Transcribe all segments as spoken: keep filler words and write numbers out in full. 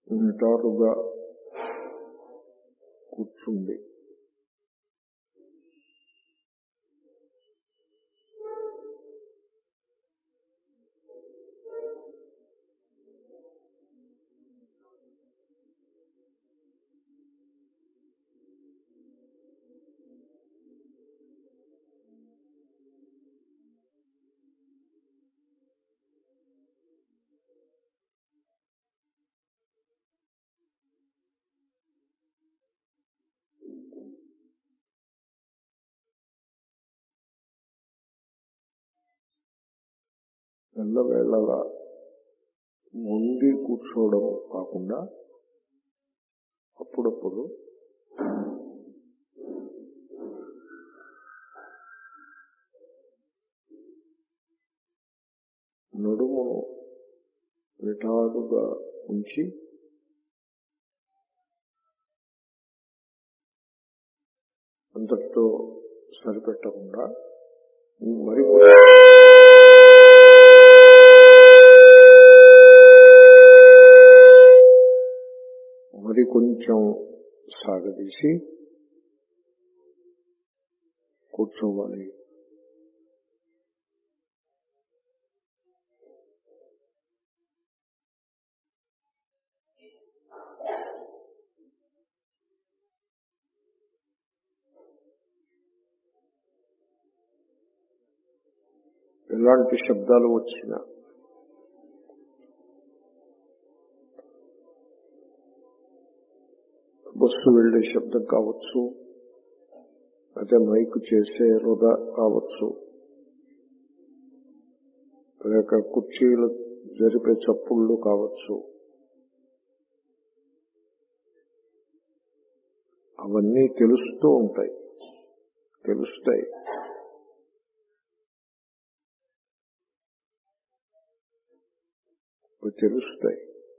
నిటారుగా కూర్చుండి ఎల్లవేళలా వంగి కూర్చోవడం కాకుండా అప్పుడప్పుడు నడుమును నిటారుగా ఉంచి అంతటితో సరిపెట్టకుండా మరి మరి కొంచెం సాగదీసి కూర్చోవాలి. ఎలాంటి శబ్దాలు వచ్చినా బస్సు వెళ్లే శబ్దం కావచ్చు, అదే మైకు చేసే వృధా కావచ్చు, లేక కుర్చీలు జరిపే చప్పుళ్ళు కావచ్చు, అవన్నీ తెలుస్తూ ఉంటాయి, తెలుస్తాయి. అవి తెలుస్తాయి.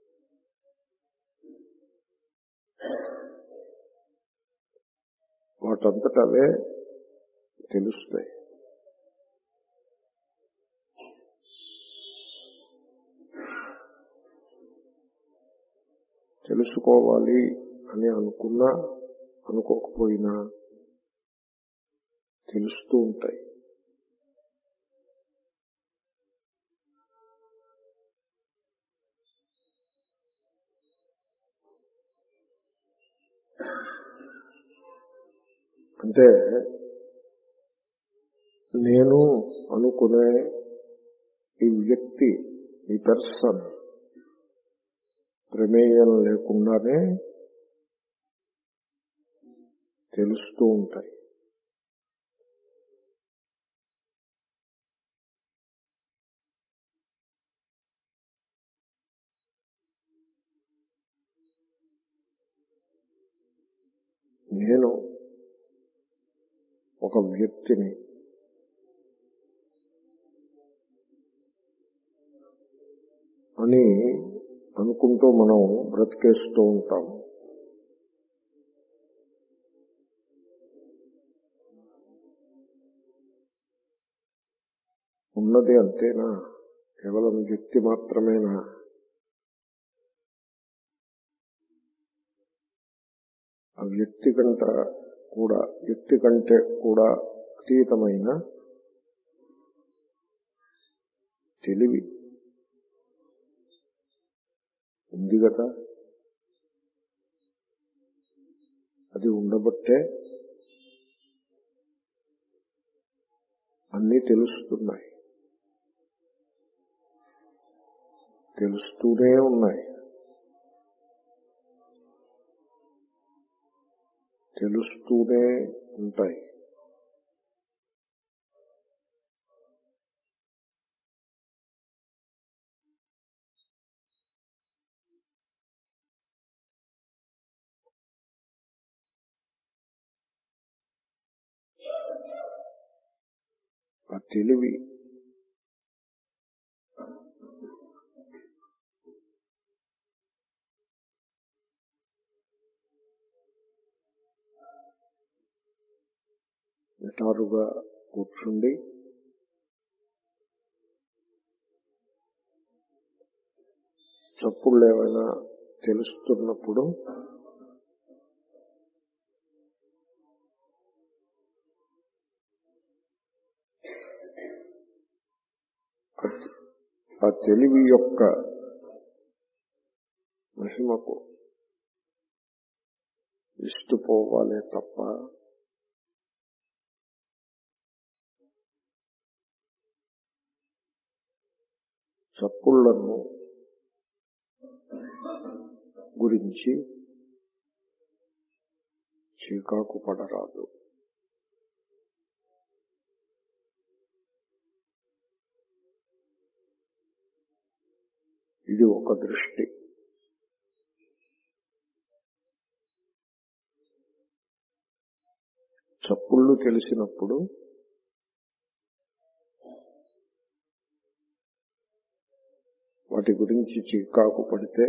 వాటంతట అవే తెలుస్తాయి. తెలుసుకోవాలి అని అనుకున్నా అనుకోకపోయినా తెలుస్తూ ఉంటాయి. అంటే నేను అనుకునే ఈ వ్యక్తి, ఈ పర్సన్ ప్రమేయం లేకుండానే తెలుస్తూ ఉంటాయి. నేను ఒక వ్యక్తిని అని అనుకుంటూ మనం బ్రతికేస్తూ ఉంటాం. ఉన్నది అంతేనా? కేవలం వ్యక్తి మాత్రమేనా? ఆ వ్యక్తి కంట కూడా వ్యక్తి కంటే కూడా అతీతమైన తెలివి ఉంది కదా. అది ఉండబట్టే అన్నీ తెలుస్తున్నాయి, తెలుస్తూనే ఉన్నాయి, తెలుస్తూనే ఉంటాయి. ఆ తెలివి నిటారుగా కూర్చుండి చప్పుళ్ళు ఏమైనా తెలుస్తున్నప్పుడు ఆ తెలివి యొక్క మహిమకు ఇష్టపోవాలే తప్ప చప్పుళ్లను గురించి చీకాకు పడరాదు. ఇది ఒక దృష్టి. చప్పుళ్ళు తెలిసినప్పుడు వాటి గురించి చికాకు పడితే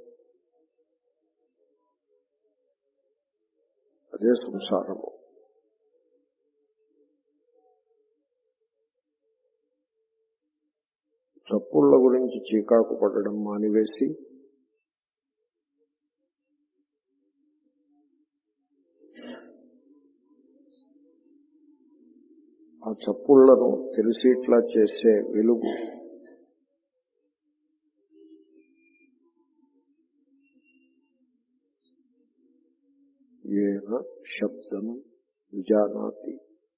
అదే సంసారము. చప్పుళ్ళ గురించి చీకాకు పడడం మానివేసి ఆ చప్పుళ్లను తెలిసేట్లా చేసే వెలుగు ఏన శబ్దం విజానాతి.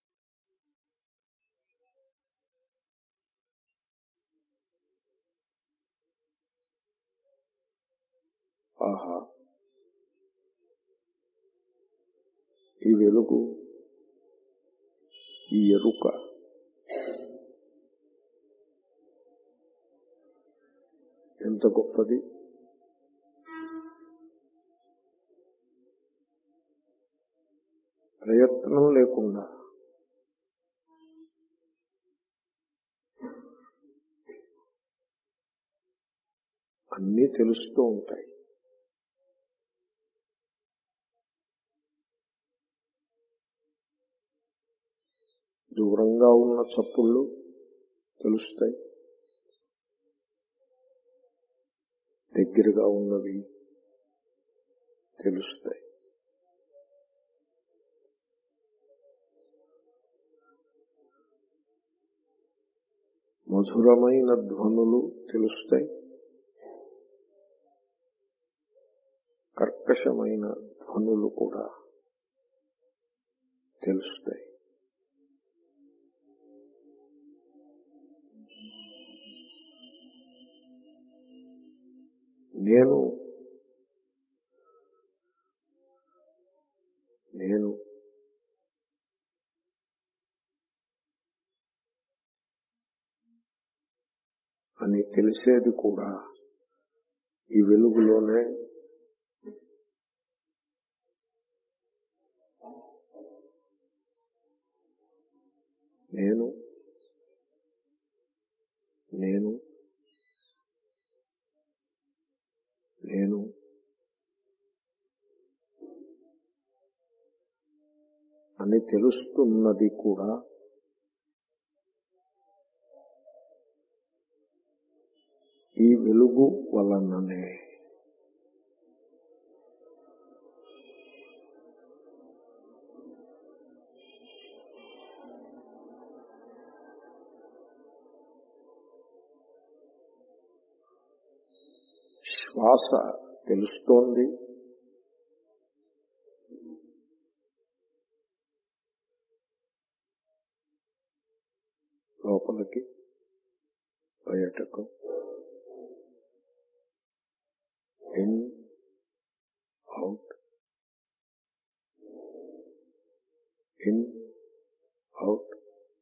ఆహా, ఈ వెలుగు, ఈ ఎరుక ఎంత గొప్పది. ప్రయత్నం లేకుండా అన్నీ తెలుస్తూ ఉంటాయి. దూరంగా ఉన్న చప్పుళ్ళు తెలుస్తాయి, దగ్గరగా ఉన్నవి తెలుస్తాయి. మధురమైన ధ్వనులు తెలుస్తాయి, కర్కశమైన ధ్వనులు కూడా తెలుస్తాయి. నేను నేను అని తెలిసేది కూడా ఈ వెలుగులోనే. నేను నేను నేను అని తెలుస్తున్నది కూడా ఈ వెలుగు వలననే. శ్వాస తెలుస్తోంది, లోపలికి బయటకు, in out, in out.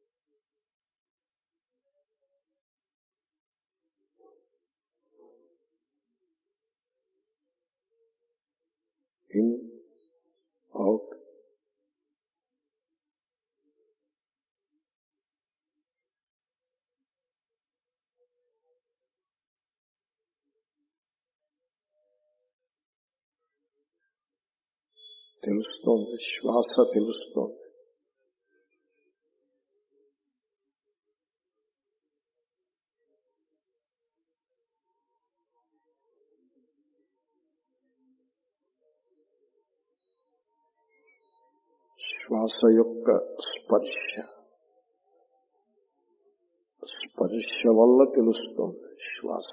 In out. తెలుస్తోంది, శ్వాస తెలుస్తోంది. శ్వాస యొక్క స్పర్శ స్పర్శ వల్ల తెలుస్తోంది శ్వాస.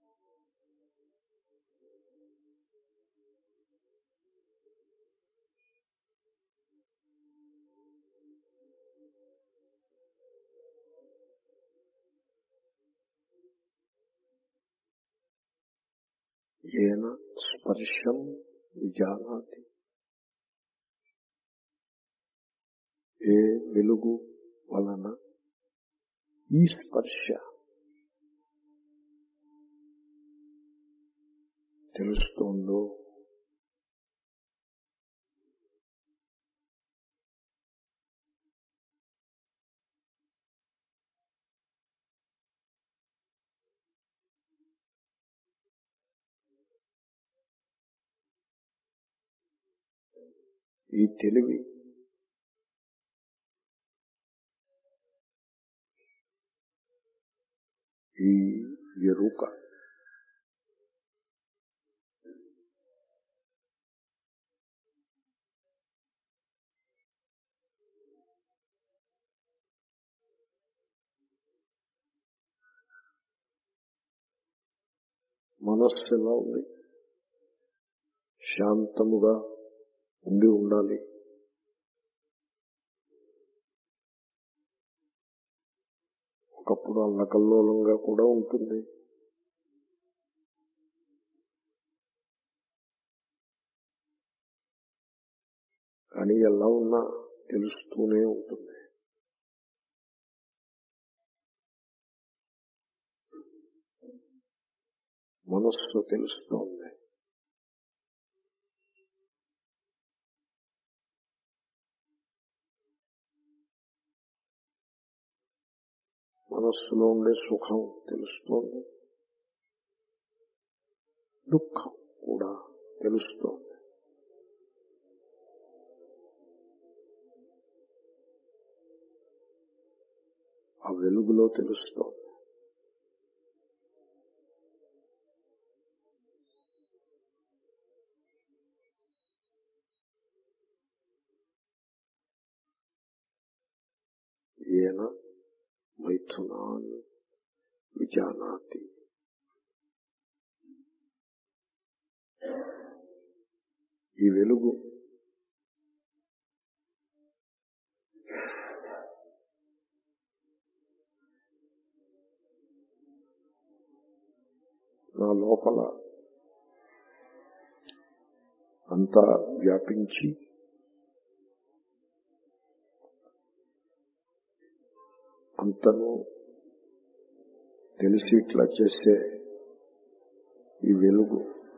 ఏన స్పర్శం విజానాతి, ఏ వెలుగు వలన ఈ స్పర్శ తెలుస్తోందో ఈ తెలివి ఈ ఎరుక మనస్సు ఎలా ఉంది? శాంతముగా ఉండి ఉండాలి. ఒకప్పుడు అల్లకల్లోలంగా కూడా ఉంటుంది. కానీ ఎలా ఉన్నా తెలుస్తూనే ఉంటుంది. మనస్సు తెలుస్తోంది. మనస్సులో ఉండే సుఖం తెలుస్తోంది, దుఃఖం కూడా తెలుస్తోంది. ఆ వెలుగులో తెలుస్తోంది. ఏన మైథునాన్ విజానాతి, ఈ వెలుగు నా లోపల అంతా వ్యాపించి అంతను తెలిసి ఇట్లా చేసే ఈ వెలుగు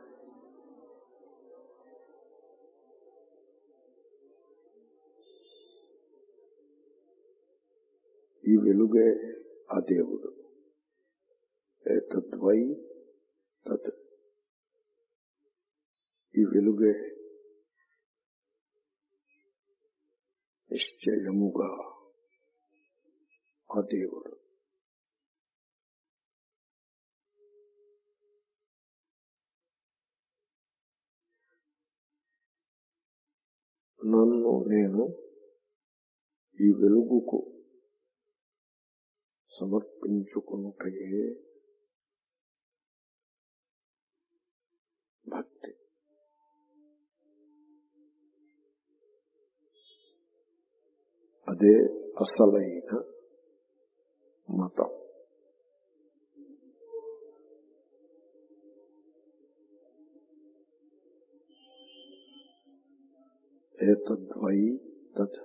ఈ వెలుగే ఆ దేవుడు. ఏతద్వై తత్, ఈ వెలుగే నిశ్చయముగా ఆ దేవుడు. నన్ను నేను ఈ వెలుగుకు సమర్పించుకున్నటయే భక్తి. అదే అసలైన మతం. ఏతద్వై తత్,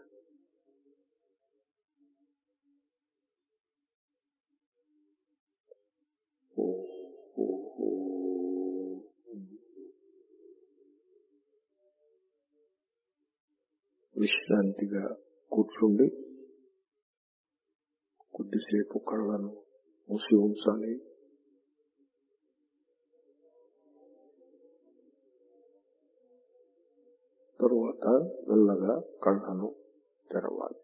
విశ్రాంతిగా కూర్చుండి కొద్దిసేపు కళ్ళను మూసి ఉంచాలి. తరువాత మెల్లగా కళ్ళను తెరవాలి.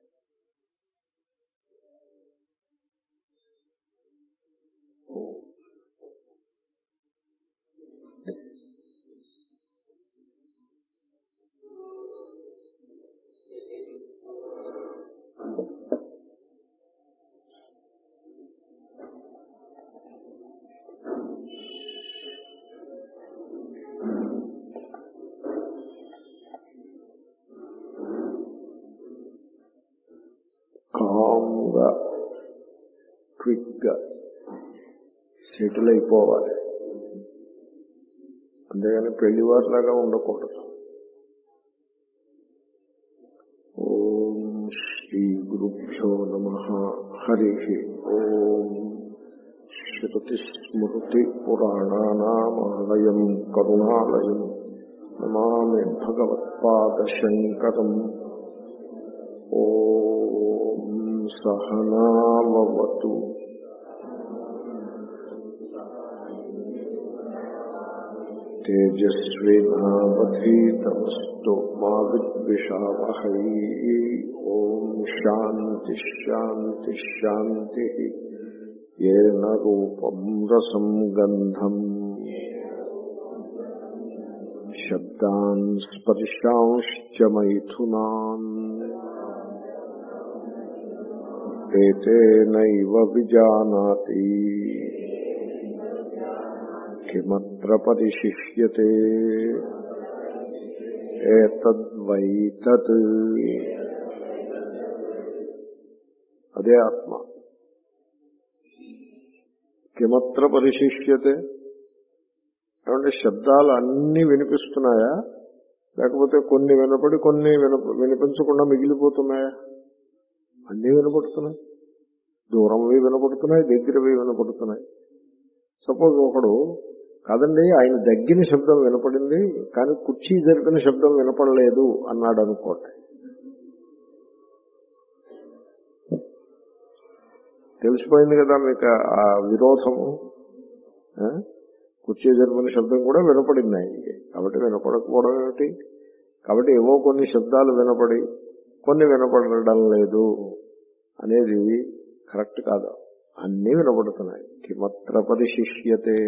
స్లోగా క్విక్గా సెటిల్ అయిపోవాలి. అంతేగాని పెళ్లివారిలాగా ఉండకూడదు. ఓం శ్రీ గురుభ్యో నమః. హరి ఓం. శ్రుతి స్మృతి పురాణానామాలయం కరుణాలయం నమామి భగవత్పాదశంకరం. ఓం సహనావతు తేజస్వినావధీతమస్తు మా విద్విషావహై. ఓం శాంతి శాంతి శాంతి. ఏన రూపం రసం గంధం శబ్దాన్ స్పర్శాంశ్చ మైథునాన్ ఏతేనైవ విజానాతి కిమత్ర పరిశిష్యతే ఏతద్వై తత్. అదే ఆత్మ. కిమత్ర పరిశిష్యతే ఏమంటే శబ్దాలు అన్నీ వినిపిస్తున్నాయా, లేకపోతే కొన్ని వినపడి కొన్ని వినిపించకుండా మిగిలిపోతున్నాయా? అన్నీ వినపడుతున్నాయి. దూరంవి వినపడుతున్నాయి, దగ్గరవి వినపడుతున్నాయి. సపోజ్ ఒకడు కాదండి ఆయన దగ్గిన శబ్దం వినపడింది కానీ కుర్చీ జరిపిన శబ్దం వినపడలేదు అన్నాడు అనుకోండి. తెలిసిపోయింది కదా మీకు ఆ విరోధము. కుర్చీ జరిపిన శబ్దం కూడా వినపడింది ఆయనకి, కాబట్టి వినపడకపోవడం ఏమిటి? కాబట్టి ఏవో కొన్ని శబ్దాలు వినపడి కొన్ని వినపడడం లేదు అనేది కరెక్ట్ కాదు. అన్నీ వినపడుతున్నాయి. కిమత్ర పరిశిష్యతే.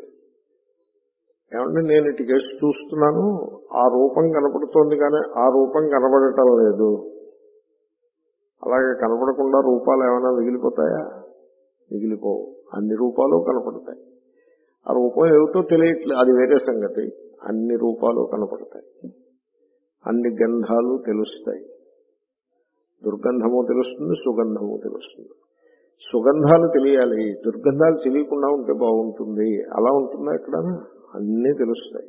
ఏమంటే నేను ఇటు కేసు చూస్తున్నాను, ఆ రూపం కనపడుతోంది కానీ ఆ రూపం కనపడటం లేదు. అలాగే కనపడకుండా రూపాలు ఏమైనా మిగిలిపోతాయా? మిగిలిపోవు. అన్ని రూపాలు కనపడతాయి. ఆ రూపం ఏమిటో తెలియట్లేదు, అది వేరే సంగతి. అన్ని రూపాలు కనపడతాయి, అన్ని గంధాలు తెలుస్తాయి. దుర్గంధము తెలుస్తుంది, సుగంధము తెలుస్తుంది. సుగంధాలు తెలియాలి, దుర్గంధాలు తెలియకుండా ఉంటే బాగుంటుంది. అలా ఉంటుందా ఎక్కడైనా? అన్నీ తెలుస్తాయి.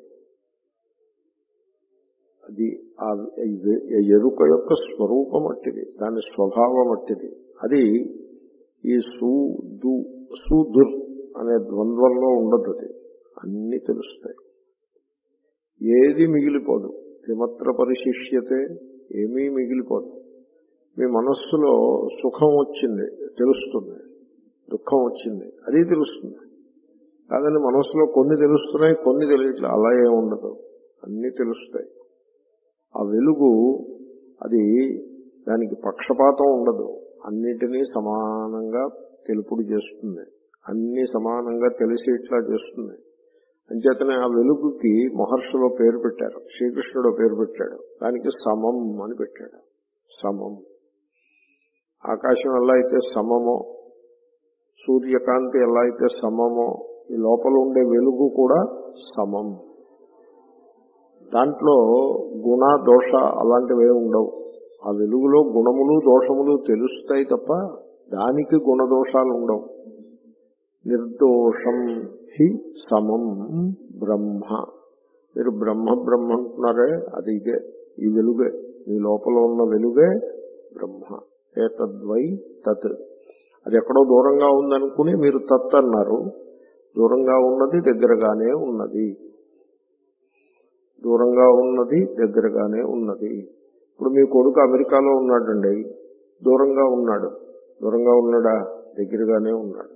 అది ఆ ఎరుక యొక్క స్వరూపం అట్టిది, దాని స్వభావం అట్టిది. అది ఈ సు దు సుదుర్ అనే ద్వంద్వంలో ఉండదు. అది అన్నీ తెలుస్తాయి, ఏది మిగిలిపోదు. కిమత్ర పరిశిష్యతే, ఏమీ మిగిలిపోదు. మీ మనస్సులో సుఖం వచ్చింది తెలుస్తుంది, దుఃఖం వచ్చింది అది తెలుస్తుంది. కాదని మనస్సులో కొన్ని తెలుస్తున్నాయి కొన్ని తెలియట్లేదు, అలా ఏమి ఉండదు. అన్నీ తెలుస్తాయి. ఆ వెలుగు అది దానికి పక్షపాతం ఉండదు, అన్నిటినీ సమానంగా తెలుపుడు చేస్తుంది, అన్ని సమానంగా తెలిసి ఇట్లా చేస్తుంది. అంచేతనే ఆ వెలుగుకి మహర్షులో పేరు పెట్టారు, శ్రీకృష్ణుడు పేరు పెట్టాడు, దానికి సమం అని పెట్టాడు. సమం. ఆకాశం ఎలా అయితే సమమో, సూర్యకాంతి ఎలా అయితే సమమో, ఈ లోపల ఉండే వెలుగు కూడా సమం. దాంట్లో గుణ దోష అలాంటివే ఉండవు. ఆ వెలుగులో గుణములు దోషములు తెలుస్తాయి తప్ప దానికి గుణదోషాలు ఉండవు. నిర్దోషం హి సమం బ్రహ్మ. మీరు బ్రహ్మ బ్రహ్మ అంటున్నారే, అది ఇదే, ఈ వెలుగే, మీ లోపల ఉన్న వెలుగే బ్రహ్మ. ఏతద్వై తత్. అది ఎక్కడో దూరంగా ఉందనుకుని మీరు తత్ అన్నారు. దూరంగా ఉన్నది దగ్గరగానే ఉన్నది, దూరంగా ఉన్నది దగ్గరగానే ఉన్నది. ఇప్పుడు మీ కొడుకు అమెరికాలో ఉన్నాడండి, దూరంగా ఉన్నాడు. దూరంగా ఉన్నాడా? దగ్గరగానే ఉన్నాడు.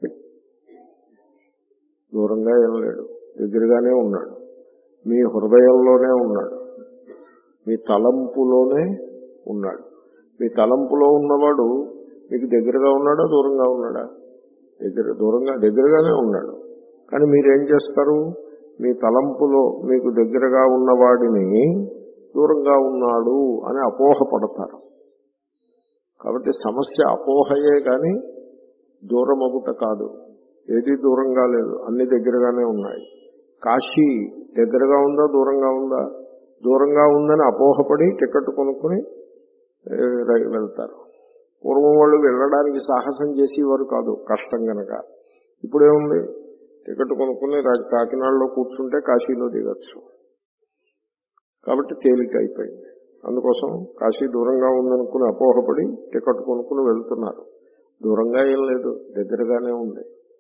దూరంగా ఏం లేడు, దగ్గరగానే ఉన్నాడు. మీ హృదయంలోనే ఉన్నాడు, మీ తలంపులోనే ఉన్నాడు. మీ తలంపులో ఉన్నవాడు మీకు దగ్గరగా ఉన్నాడా దూరంగా ఉన్నాడా? దగ్గర దూరంగా దగ్గరగానే ఉన్నాడు. కానీ మీరేం చేస్తారు? మీ తలంపులో మీకు దగ్గరగా ఉన్నవాడిని దూరంగా ఉన్నాడు అని అపోహపడతారు. కాబట్టి సమస్య అపోహయే కానీ దూరమగుట కాదు. ఏది దూరంగా లేదు, అన్ని దగ్గరగానే ఉన్నాయి. కాశీ దగ్గరగా ఉందా దూరంగా ఉందా? దూరంగా ఉందని అపోహపడి టికెట్ కొనుక్కుని వెళ్తారు. పూర్వం వాళ్ళు వెళ్ళడానికి సాహసం చేసేవారు కాదు, కష్టం కనుక. ఇప్పుడేముంది, టికెట్ కొనుక్కుని కాకినాడలో కూర్చుంటే కాశీలో దిగచ్చు. కాబట్టి తేలిక అయిపోయింది. అందుకోసం కాశీ దూరంగా ఉందనుకుని అపోహపడి టికెట్ కొనుక్కుని వెళ్తున్నారు. దూరంగా ఏం లేదు, దగ్గరగానే ఉంది.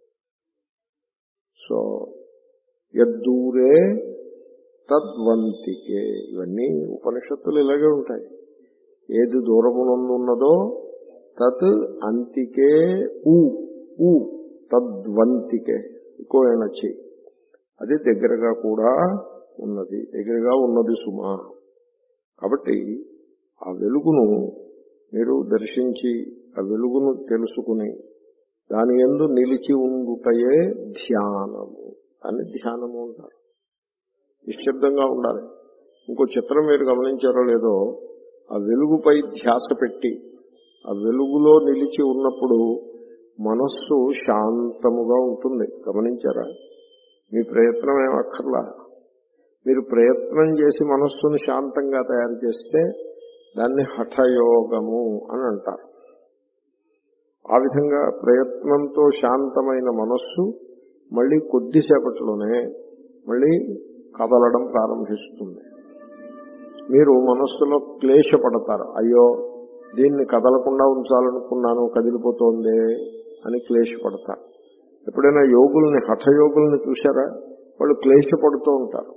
సో యద్దూరే తద్వంతికే, ఇవన్నీ ఉపనిషత్తులు ఇలాగే ఉంటాయి. ఏది దూరమునందున్నదో తత్ అంతికే ఊ ఊ తద్వంతికే ఇంకో నచ్చి అది దగ్గరగా కూడా ఉన్నది, దగ్గరగా ఉన్నది సుమా. కాబట్టి ఆ వెలుగును మీరు దర్శించి ఆ వెలుగును తెలుసుకుని దాని యందు నిలిచి ఉండుటయే ధ్యానము అని ధ్యానము అంటారు. నిశ్శబ్దంగా ఉండాలి. ఇంకో చిత్రం మీరు గమనించారో లేదో, ఆ వెలుగుపై ధ్యాస పెట్టి ఆ వెలుగులో నిలిచి ఉన్నప్పుడు మనస్సు శాంతముగా ఉంటుంది. గమనించారా? మీ ప్రయత్నం ఏం అక్కర్లా. మీరు ప్రయత్నం చేసి మనస్సును శాంతంగా తయారు చేస్తే దాన్ని హఠయోగము అని అంటారు. ఆ విధంగా ప్రయత్నంతో శాంతమైన మనస్సు మళ్ళీ కొద్దిసేపట్లోనే మళ్ళీ కదలడం ప్రారంభిస్తుంది. మీరు మనస్సులో క్లేశపడతారు, అయ్యో దీన్ని కదలకుండా ఉంచాలనుకున్నాను కదిలిపోతోందే అని క్లేశపడతారు. ఎప్పుడైనా యోగుల్ని, హఠయోగుల్ని చూశారా? వాళ్ళు క్లేశపడుతూ ఉంటారు.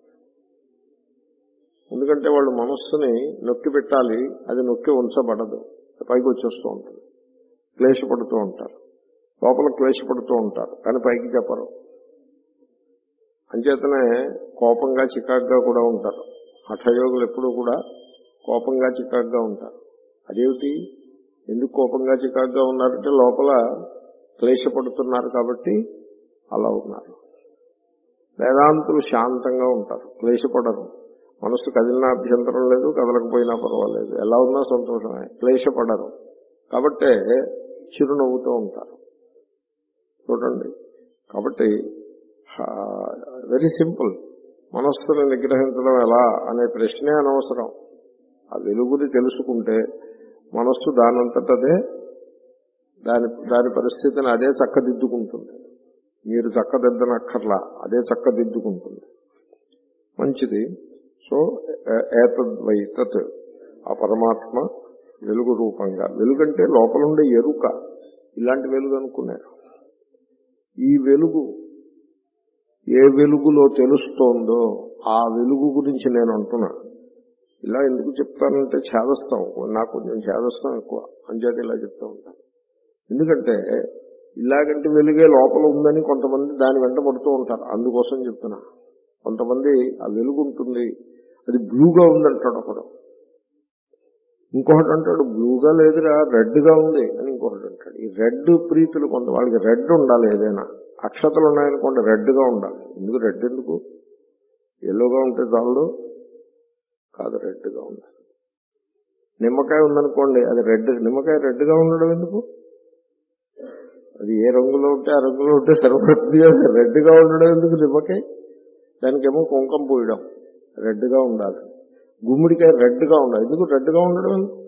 ఎందుకంటే వాళ్ళు మనస్సుని నొక్కి పెట్టాలి, అది నొక్కి ఉంచబడదు, పైకి వచ్చేస్తూ ఉంటుంది. క్లేశపడుతూ ఉంటారు, లోపల క్లేశపడుతూ ఉంటారు, కానీ పైకి చెప్పరు. అంచేతనే కోపంగా చికాగ్గా కూడా ఉంటారు. హఠయోగులు ఎప్పుడూ కూడా కోపంగా చికాగ్గా ఉంటారు. అదేమిటి, ఎందుకు కోపంగా చికాగ్గా ఉన్నారంటే లోపల క్లేశపడుతున్నారు కాబట్టి అలా ఉన్నారు. వేదాంతులు శాంతంగా ఉంటారు, క్లేశపడరు. మనస్సు కదిలినా అభ్యంతరం లేదు, కదలకపోయినా పర్వాలేదు, ఎలా ఉన్నా సంతోషమే, క్లేశపడరు. కాబట్టే చిరునవ్వుతూ ఉంటారు. చూడండి, కాబట్టి వెరీ సింపుల్. మనస్సును నిగ్రహించడం ఎలా అనే ప్రశ్నే అనవసరం. ఆ వెలుగుని తెలుసుకుంటే మనస్సు దానంతటదే దాని దాని పరిస్థితిని అదే చక్కదిద్దుకుంటుంది. మీరు చక్కదిద్దనక్కర్లా, అదే చక్కదిద్దుకుంటుంది. మంచిది. సో ఏతద్వై తత్, ఆ పరమాత్మ వెలుగు రూపంగా, వెలుగంటే లోపలుండే ఎరుక, ఇలాంటి వెలుగు అనుకున్నారు. ఈ వెలుగు ఏ వెలుగులో తెలుస్తోందో ఆ వెలుగు గురించి నేను అంటున్నా. ఇలా ఎందుకు చెప్తానంటే ఛేదస్తాం, నాకు కొంచెం ఛేదస్తాం ఎక్కువ, అంచేత ఇలా చెప్తూ ఉంటాను. ఎందుకంటే ఇలాగంటే వెలుగే లోపల ఉందని కొంతమంది దాని వెంట పడుతూ ఉంటారు, అందుకోసం చెప్తున్నా. కొంతమంది ఆ వెలుగు ఉంటుంది, అది బ్లూగా ఉందంటాడు ఒకడు, ఇంకొకటి అంటాడు బ్లూగా లేదురా రెడ్గా ఉంది అని ఇంకొకటి అంటాడు. ఈ రెడ్ ప్రీతులు కొంత, వాళ్ళకి రెడ్ ఉండాలి, ఏదైనా అక్షతలు ఉన్నాయనుకోండి రెడ్గా ఉండాలి. ఎందుకు రెడ్ ఎందుకు? ఎల్లోగా ఉంటే చాలు కాదు, రెడ్గా ఉండాలి. నిమ్మకాయ ఉందనుకోండి, అది రెడ్, నిమ్మకాయ రెడ్గా ఉండడం ఎందుకు? అది ఏ రంగులో ఉంటే ఆ రంగులో ఉంటే సరిపడుతుంది. రెడ్గా ఉండడం ఎందుకు నిమ్మకాయ? దానికేమో కుంకం పూయడం, రెడ్గా ఉండాలి. గుమ్మడికాయ రెడ్గా ఉండాలి, ఎందుకు రెడ్గా ఉండడం ఎందుకు?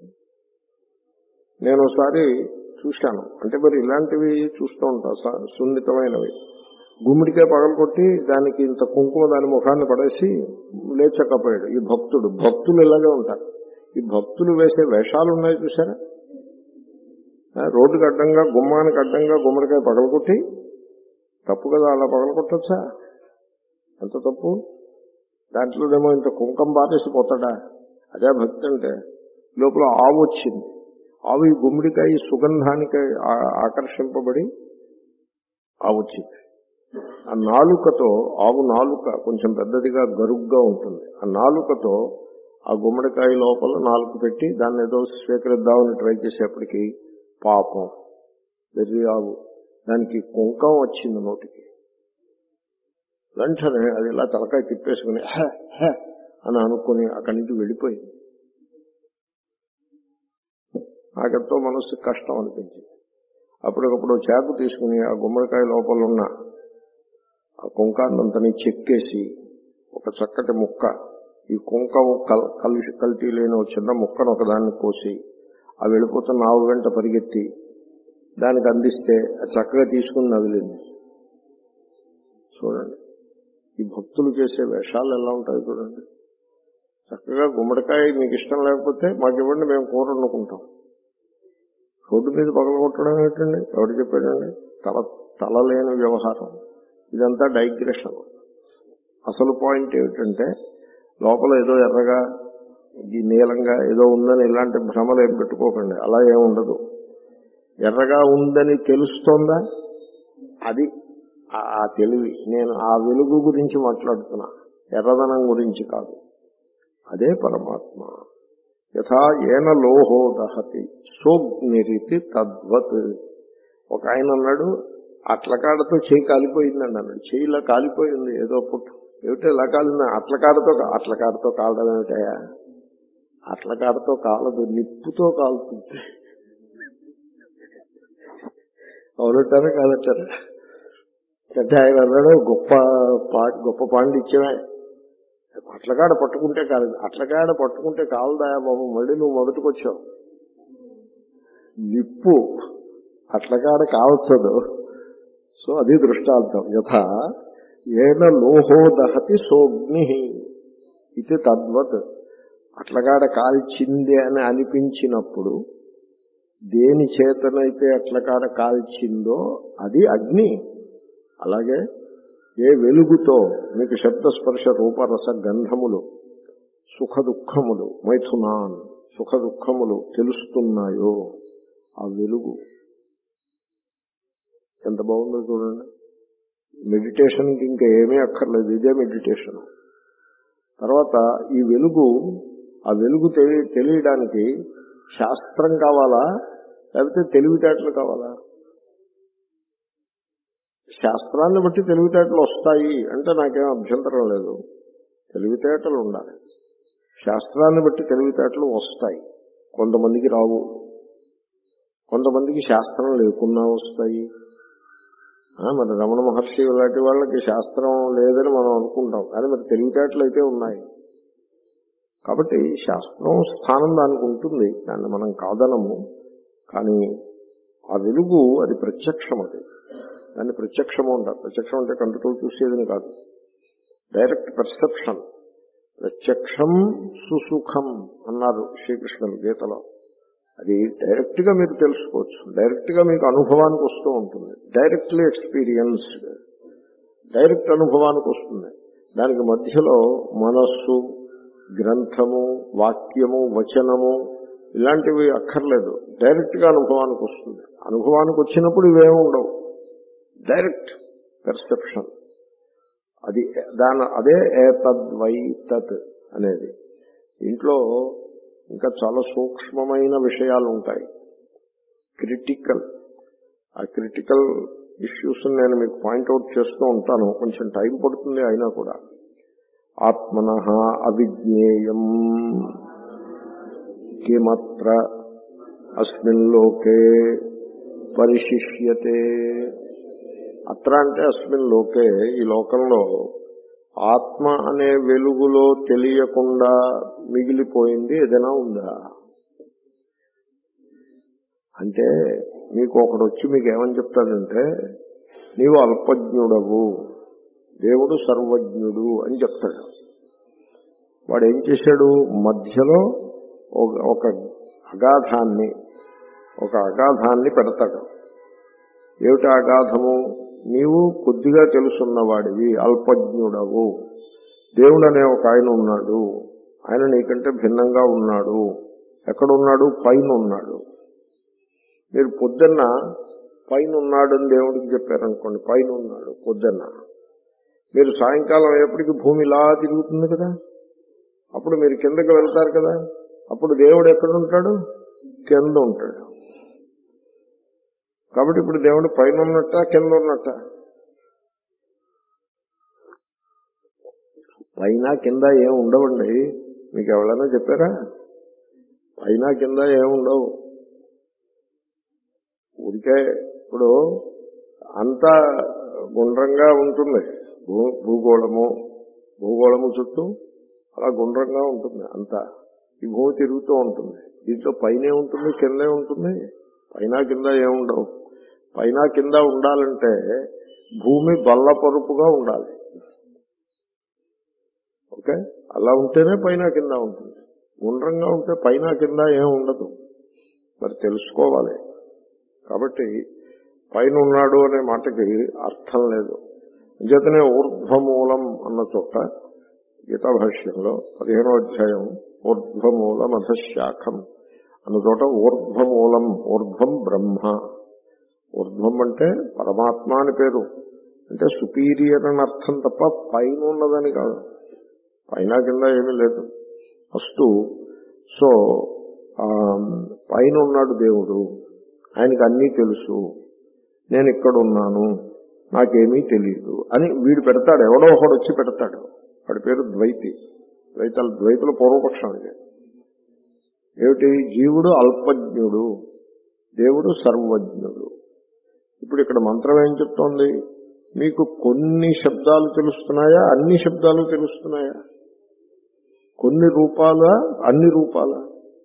నేను ఒకసారి చూశాను, అంటే మరి ఇలాంటివి చూస్తూ ఉంటా, సున్నితమైనవి. గుమ్మడికాయ పగలకొట్టి దానికి ఇంత కుంకుమ దాని ముఖాన్ని పడేసి లేచకపోయాడు ఈ భక్తుడు. భక్తులు ఇలాగే ఉంటారు. ఈ భక్తులు వేసే వేషాలు ఉన్నాయి చూసారా? రోడ్డుకి అడ్డంగా, గుమ్మానికి అడ్డంగా గుమ్మడికాయ పగలకొట్టి, తప్పు కదా, అలా పగలకొట్టచ్చా? ఎంత తప్పు. దాంట్లోనేమో ఇంత కుంకం బారేసి పోతాడా? అదే భక్తి అంటే. లోపల ఆవు వచ్చింది, ఆవు ఈ గుమ్మడికాయ సుగంధానికి ఆకర్షింపబడి ఆవు వచ్చింది. ఆ నాలుకతో, ఆవు నాలుక కొంచెం పెద్దదిగా గరుగ్గా ఉంటుంది, ఆ నాలుకతో ఆ గుమ్మడికాయ లోపల నాలుక పెట్టి దాన్ని ఏదో స్వీకరిద్దామని ట్రై చేసేప్పటికీ పాపం వెర్రి ఆవు, దానికి కుంకం వచ్చింది నోటికి. వెంటనే అది ఇలా తలకాయ తిప్పేసుకుని హే హే అని అనుకుని అక్కడి నుంచి వెళ్ళిపోయింది. నాకెంతో మనస్సుకి కష్టం అనిపించింది. అప్పటికప్పుడు చాకు తీసుకుని ఆ గుమ్మడికాయ లోపల ఉన్న ఆ కుంకాన్నంతని చెక్కేసి ఒక చక్కటి ముక్క, ఈ కుంకం కల్ కలిసి కల్తీ లేని ఒక చిన్న ముక్కను ఒకదాన్ని కోసి ఆ వెళ్ళిపోతున్న నావు వెంట పరిగెత్తి దానికి అందిస్తే అది చక్కగా తీసుకుని నదిలింది. చూడండి ఈ భక్తులు చేసే వేషాలు ఎలా ఉంటాయి చూడండి. చక్కగా గుమ్మడికాయ మీకు ఇష్టం లేకపోతే మాకు ఇవ్వండి, మేము కూర వండుకుంటాం. రోడ్డు మీద పగలగొట్టడం ఏంటండి, ఎవరు చెప్పాడండి? తల తల లేని వ్యవహారం ఇదంతా. డైగ్రెషన్. అసలు పాయింట్ ఏమిటంటే లోపల ఏదో ఎర్రగా ఈ నీలంగా ఏదో ఉందని ఇలాంటి భ్రమలు ఏం పెట్టుకోకండి. అలా ఏం ఉండదు. ఎర్రగా ఉందని తెలుస్తోందా, అది ఆ తెలివి. నేను ఆ వెలుగు గురించి మాట్లాడుతున్నా, ఎర్రదనం గురించి కాదు. అదే పరమాత్మ. యథా ఏన లోహో దహతి సోగ్నిరితి తద్వత్. ఒక ఆయన అన్నాడు, అట్లకాడతో చేయి కాలిపోయిందండి అన్నాడు. చేయి ఇలా కాలిపోయింది, ఏదో పుట్టు ఏమిటో ఇలా కాలిందా? అట్లకాడతో అట్లకాడతో కాలడం ఏమిటయా? అట్లకాడతో కాలదు, నిప్పుతో కాలుతుంది. అవునంటారా కాదంటారా? అంటే ఆయన అన్నాడు, గొప్ప గొప్ప పాండిత్యమే. అట్లకాడ పట్టుకుంటే కాదు, అట్లకాడ పట్టుకుంటే కాలదాయా బాబు, మళ్ళీ నువ్వు మొదటికొచ్చావు. నిప్పు అట్లకాడ కావచ్చదు. సో అది దృష్టాంతం. యథా ఏన లోహో దహతి సోగ్ని ఇది తద్వత్. అట్లకాడ కాల్చింది అని అనిపించినప్పుడు దేని చేతనైతే అట్లకాడ కాల్చిందో అది అగ్ని. అలాగే ఏ వెలుగుతో మీకు శబ్దస్పర్శ రూపరస గంధములు సుఖ దుఃఖములు మైథునాన్ సుఖ దుఃఖములు తెలుస్తున్నాయో ఆ వెలుగు ఎంత బాగుందో చూడండి. మెడిటేషన్కి ఇంకా ఏమీ అక్కర్లేదు, ఇదే మెడిటేషన్. తర్వాత ఈ వెలుగు, ఆ వెలుగు తెలి తెలియడానికి శాస్త్రం కావాలా లేకపోతే తెలివితేటలు కావాలా? శాస్త్రాన్ని బట్టి తెలివితేటలు వస్తాయి అంటే నాకేం అభ్యంతరం లేదు. తెలివితేటలు ఉండాలి. శాస్త్రాన్ని బట్టి తెలివితేటలు వస్తాయి. కొంతమందికి రావు, కొంతమందికి శాస్త్రం లేకున్నా వస్తాయి. మరి రమణ మహర్షి లాంటి వాళ్ళకి శాస్త్రం లేదని మనం అనుకుంటాం, కానీ మరి తెలివితేటలు అయితే ఉన్నాయి. కాబట్టి శాస్త్రం స్థానం దానికి ఉంటుంది, దాన్ని మనం కాదనము. కానీ ఆ వెలుగు అది ప్రత్యక్షం. అది దాన్ని ప్రత్యక్షము అంటారు. ప్రత్యక్షం అంటే కంటితో చూసేదని కాదు, డైరెక్ట్ పర్సెప్షన్. ప్రత్యక్షం సుసుఖం అన్నారు శ్రీకృష్ణుడు గీతలో. అది డైరెక్ట్ గా మీరు తెలుసుకోవచ్చు, డైరెక్ట్ గా మీకు అనుభవానికి వస్తూ ఉంటుంది. డైరెక్ట్లీ ఎక్స్పీరియన్స్డ్, డైరెక్ట్ అనుభవానికి వస్తుంది. దానికి మధ్యలో మనస్సు, గ్రంథము, వాక్యము, వచనము ఇలాంటివి అక్కర్లేదు. డైరెక్ట్ గా అనుభవానికి వస్తుంది. అనుభవానికి వచ్చినప్పుడు ఇవేమి ఉండవు, డైరెక్ట్ పెర్సెప్షన్. అది దాని అదే ఏతద్వై తత్ అనేది. ఇంట్లో ఇంకా చాలా సూక్ష్మమైన విషయాలు ఉంటాయి, క్రిటికల్. ఆ క్రిటికల్ ఇష్యూస్ నేను మీకు పాయింట్అవుట్ చేస్తూ ఉంటాను. కొంచెం టైం పడుతుంది, అయినా కూడా. ఆత్మనః అవిజ్ఞేయం కిమత్ర అస్మిన్ లోకే పరిశిష్యతే. అత్ర అంటే అస్మిన్ లోకే, ఈ లోకంలో ఆత్మ అనే వెలుగులో తెలియకుండా మిగిలిపోయింది ఏదైనా ఉందా అంటే, మీకు ఒకడు వచ్చి మీకు ఏమని చెప్తాడంటే, నీవు అల్పజ్ఞుడవు, దేవుడు సర్వజ్ఞుడు అని చెప్తాడు. వాడు ఏం చేశాడు, మధ్యలో ఒక అగాధాన్ని ఒక అగాధాన్ని పెడతాడు. ఏమిటి అగాధము? నీవు కొద్దిగా తెలుసున్నవాడివి, అల్పజ్ఞుడవు. దేవుడు అనే ఒక ఆయన ఉన్నాడు, ఆయన నీకంటే భిన్నంగా ఉన్నాడు. ఎక్కడున్నాడు? పైన ఉన్నాడు. మీరు పొద్దున్న పైన ఉన్నాడని దేవుడికి చెప్పారనుకోండి, పైన ఉన్నాడు పొద్దున్న. మీరు సాయంకాలం అయ్యేప్పటికీ భూమి ఇలా తిరుగుతుంది కదా, అప్పుడు మీరు కిందకి వెళ్తారు కదా, అప్పుడు దేవుడు ఎక్కడుంటాడు? కింద ఉంటాడు. కాబట్టి ఇప్పుడు దేవుడు పైన ఉన్నట్ట కింద ఉన్నట్ట? పైన కింద ఏం ఉండవండి. మీకు ఎవరైనా చెప్పారా? పైన కింద ఏం ఉండవు. ఊరికే ఇప్పుడు అంతా గుండ్రంగా ఉంటుంది భూగోళము, భూగోళము చుట్టూ అలా గుండ్రంగా ఉంటుంది అంతా. ఈ భూమి తిరుగుతూ ఉంటుంది. దీంట్లో పైనే ఉంటుంది, కిందే ఉంటుంది. పైన కింద ఏముండవు. పైన కింద ఉండాలంటే భూమి బల్ల పరుపుగా ఉండాలి. ఓకే, అలా ఉంటేనే పైన కింద ఉంటుంది. గుండ్రంగా ఉంటే పైన కింద ఏం ఉండదు. మరి తెలుసుకోవాలి. కాబట్టి పైన ఉన్నాడు అనే మాటకి అర్థం లేదు. అంచేతనే ఊర్ధ్వమూలం అన్న చోట గీతా భాష్యంలో పదిహేనో అధ్యాయం ఊర్ధ్వమూలం అధశాఖం అన్న చోట ఊర్ధ్వమూలం, ఊర్ధ్వం బ్రహ్మ. ఊర్ధ్వం అంటే పరమాత్మ అని పేరు, అంటే సుపీరియర్ అని అర్థం తప్ప పైన ఉన్నదని కాదు. పైన కింద ఏమీ లేదు. ఫస్ట్ సో పైన ఉన్నాడు దేవుడు, ఆయనకు అన్నీ తెలుసు, నేను ఇక్కడ ఉన్నాను, నాకేమీ తెలియదు అని వీడు పెడతాడు. ఎవడో ఒకడు వచ్చి పెడతాడు. వాడి పేరు ద్వైతి. ద్వైతాలు ద్వైతుల పూర్వపక్షం ఇది. ఏమిటి? జీవుడు అల్పజ్ఞుడు, దేవుడు సర్వజ్ఞుడు. ఇప్పుడు ఇక్కడ మంత్రం ఏం చెప్తోంది? మీకు కొన్ని శబ్దాలు తెలుస్తున్నాయా, అన్ని శబ్దాలు తెలుస్తున్నాయా? కొన్ని రూపాలా, అన్ని రూపాలా?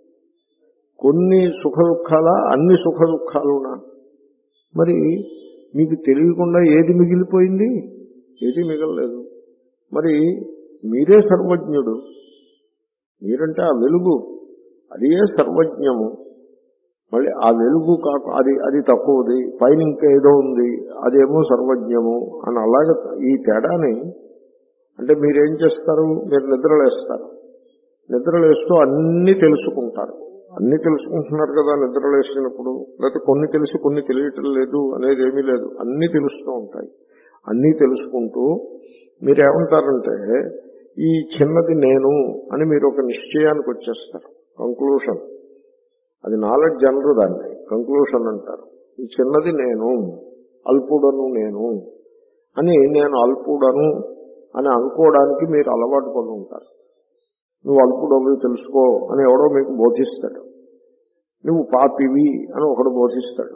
కొన్ని సుఖ దుఃఖాలా, అన్ని సుఖ దుఃఖాలునా? మరి మీకు తెలియకుండా ఏది మిగిలిపోయింది? ఏది మిగలలేదు. మరి మీరే సర్వజ్ఞుడు. మీరంటే ఆ వెలుగు, అదే సర్వజ్ఞము. మళ్ళీ ఆ వెలుగు కాక అది అది తక్కువది, పైన ఇంకా ఏదో ఉంది, అదేమో సర్వజ్ఞము అని. అలాగే ఈ తేడాని అంటే మీరేం చేస్తారు? మీరు నిద్రలేస్తారు. నిద్రలేస్తూ అన్నీ తెలుసుకుంటారు. అన్నీ తెలుసుకుంటున్నారు కదా నిద్రలేసినప్పుడు. లేకపోతే కొన్ని తెలిసి కొన్ని తెలియటం లేదు అనేది ఏమీ లేదు. అన్నీ తెలుస్తూ ఉంటాయి. అన్నీ తెలుసుకుంటూ మీరేమంటారంటే ఈ చిన్నది నేను అని మీరు ఒక నిశ్చయానికి వచ్చేస్తారు. కంక్లూషన్. అది నాలెడ్జ్ అనరు, దాన్ని కంక్లూషన్ అంటారు. ఈ చిన్నది నేను, అల్పుడను నేను అని, నేను అల్పుడను అని అనుకోవడానికి మీరు అలవాటు పడి ఉంటారు. నువ్వు అల్పుడవు తెలుసుకో అని ఎవడో మీకు బోధిస్తాడు. నువ్వు పాపివి అని ఒకడు బోధిస్తాడు.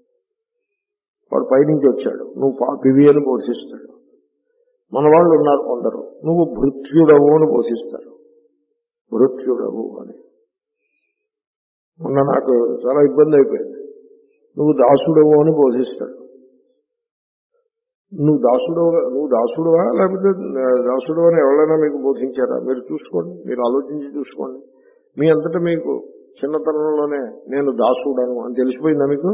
వాడు పైనుంచి వచ్చాడు, నువ్వు పాపివి అని బోధిస్తాడు. మన వాళ్ళు ఉన్నారు కొందరు, నువ్వు భృత్యుడవు అని బోధిస్తారు. భృత్యుడవు అని. మొన్న నాకు చాలా ఇబ్బంది అయిపోయింది. నువ్వు దాసుడవు అని బోధిస్తాడు. నువ్వు దాసుడవు నువ్వు దాసుడువా లేకపోతే దాసుడు అని ఎవరైనా మీకు బోధించారా? మీరు చూసుకోండి, మీరు ఆలోచించి చూసుకోండి. మీ అంతటా మీకు చిన్నతనంలోనే నేను దాసుడను అని తెలిసిపోయిందా మీకు?